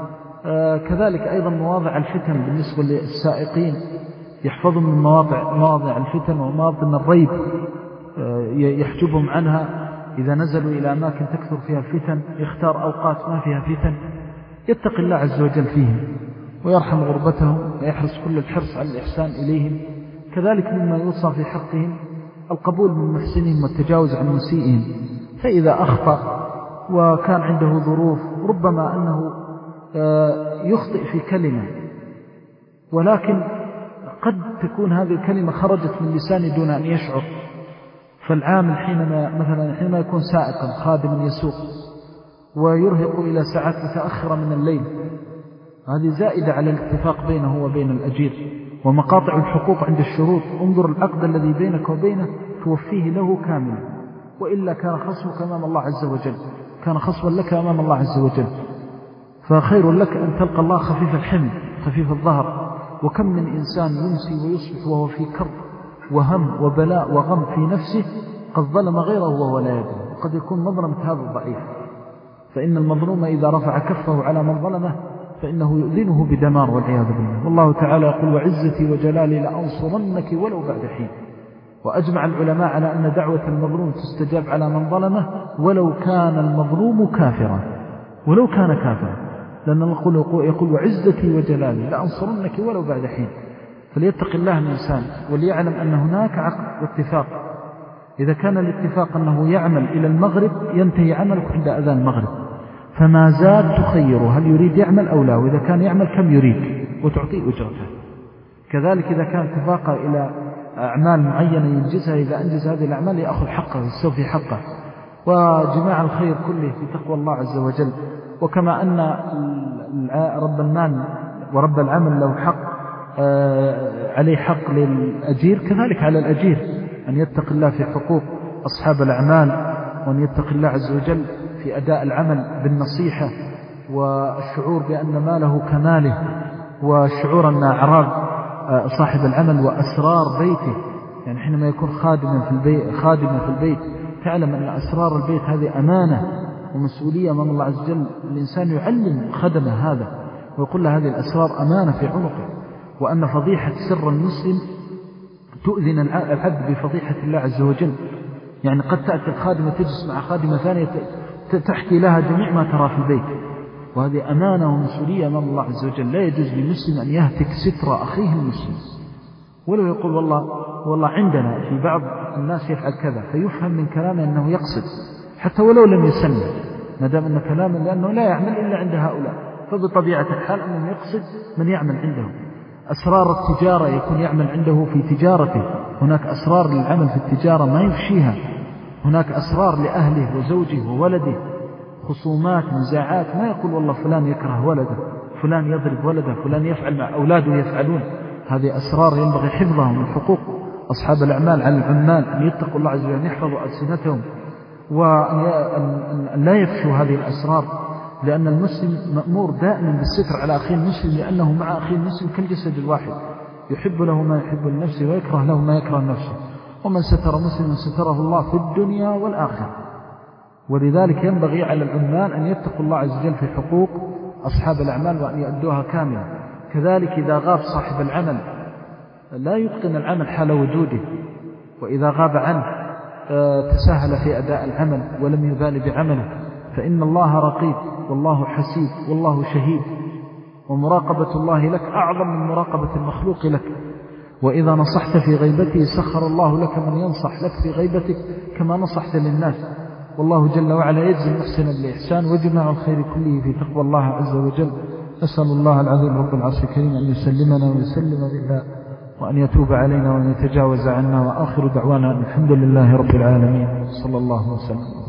آه كذلك أيضا مواضع الفتن بالنسبة للسائقين، يحفظهم من مواضع, مواضع الفتن ومواطن الريب، آه يحجبهم عنها. إذا نزلوا إلى أماكن تكثر فيها الفتن يختار أوقات ما فيها فتن، يتقي الله عز وجل فيهم ويرحم غربتهم ويحرص كل الحرص على الإحسان إليهم. كذلك مما يوصى في حقهم القبول من محسنهم والتجاوز عن مسيئهم. فإذا أخطأ وكان عنده ظروف ربما أنه يخطئ في كلمة، ولكن قد تكون هذه الكلمة خرجت من لسانه دون أن يشعر. فالعامل حينما مثلا حينما يكون سائقا خادما يسوق ويرهق إلى ساعات متأخرة من الليل، هذه زائدة على الاتفاق بينه وبين الأجير. ومقاطع الحقوق عند الشروط، انظر العقد الذي بينك وبينه توفيه له كاملا، وإلا كان خصمك أمام الله عز وجل، كان خصما لك أمام الله عز وجل. فخير لك أن تلقى الله خفيف الحمل خفيف الظهر. وكم من إنسان يمسي ويصبح وهو في كرب وهم وبلاء وغم في نفسه قد ظلم غيره وهو لا يدري، وقد يكون مظلمة هذا الضعيف. فإن المظلوم إذا رفع كفه على من ظلمه فإنه يؤذنه بدمار والعياذ بالله. والله تعالى يقول وعزتي وجلالي لأنصرنك ولو بعد حين. وأجمع العلماء على أن دعوة المظلوم تستجاب على من ظلمه ولو كان المظلوم كافرا، ولو كان كافرا، لأن الله يقول وعزتي وجلالي لأنصرنك ولو بعد حين. فليتق الله الإنسان وليعلم أن هناك عقد واتفاق. إذا كان الاتفاق أنه يعمل إلى المغرب ينتهي عملك عند أذان المغرب، فما زاد تخيره هل يريد يعمل أو لا، وإذا كان يعمل كم يريد وتعطيه أجرته. كذلك إذا كان اتفاقه إلى أعمال معينة ينجزها، إذا أنجز هذه الأعمال يأخذ حقه ويستوفي حقه. وجماع الخير كله في تقوى الله عز وجل. وكما أن رب المال ورب العمل له حق عليه حق للأجير، كذلك على الأجير أن يتق الله في حقوق أصحاب الأعمال، وأن يتق الله عز وجل في أداء العمل بالنصيحة، والشعور بأن ماله كماله، والشعور أن أعراض صاحب العمل وأسرار بيته. يعني حينما يكون خادما في البيت خادما في البيت تعلم أن أسرار البيت هذه أمانة ومسؤولية أمام الله عز وجل. الإنسان يعلم خدمه هذا ويقول له هذه الأسرار أمانة في عنقه، وأن فضيحة سر المسلم تؤذن العبد بفضيحة الله عز وجل. يعني قد تأتي الخادمة تجلس مع خادمة ثانية تحكي لها جميع ما ترى في البيت، وهذه أمانة ومسؤولية أمام الله عز وجل. لا يجوز للمسلم أن يهتك ستر أخيه المسلم، ولو يقول والله والله عندنا في بعض الناس يفعل كذا، فيفهم من كلامه أنه يقصد حتى ولو لم يسمع، ما دام أن كلامه لأنه لا يعمل إلا عند هؤلاء، فبطبيعة الحال أنه يقصد من يعمل عندهم. أسرار التجارة يكون يعمل عنده في تجارته، هناك أسرار للعمل في التجارة ما يفشيها، هناك أسرار لأهله وزوجه وولده، خصومات نزاعات، ما يقول والله فلان يكره ولده، فلان يضرب ولده، فلان يفعل مع أولاده يفعلون. هذه أسرار ينبغي حفظها من حقوق أصحاب الأعمال على العمال، أن يتقوا الله عز وجل، أن يحفظوا ألسنتهم، وأن لا يفشوا هذه الأسرار، لأن المسلم مأمور دائما بالستر على أخيه المسلم، لأنه مع أخيه المسلم كالجسد الواحد، يحب له ما يحب لنفسه ويكره له ما يكره لنفسه. ومن ستر مسلما ستره الله في الدنيا والآخرة. ولذلك ينبغي على العمال أن يتقوا الله عز وجل في حقوق أصحاب الأعمال وأن يؤدوها كاملة. كذلك إذا غاب صاحب العمل لا يتقن العمل حال وجوده، وإذا غاب عنه تساهل في أداء العمل ولم يبال بعمله، فإن الله رقيب والله حسيب والله شهيد، ومراقبة الله لك أعظم من مراقبة المخلوق لك. وإذا نصحت في غيبته سخر الله لك من ينصح لك في غيبتك كما نصحت للناس. والله جل وعلا يجزي المحسن بالإحسان، وجماع الخير كله في تقوى الله عز وجل. أسأل الله العظيم رب العرش الكريم أن يسلمنا ويسلم بالله، وأن يتوب علينا وأن يتجاوز عنا. وآخر دعوانا الحمد لله رب العالمين، صلى الله وسلم.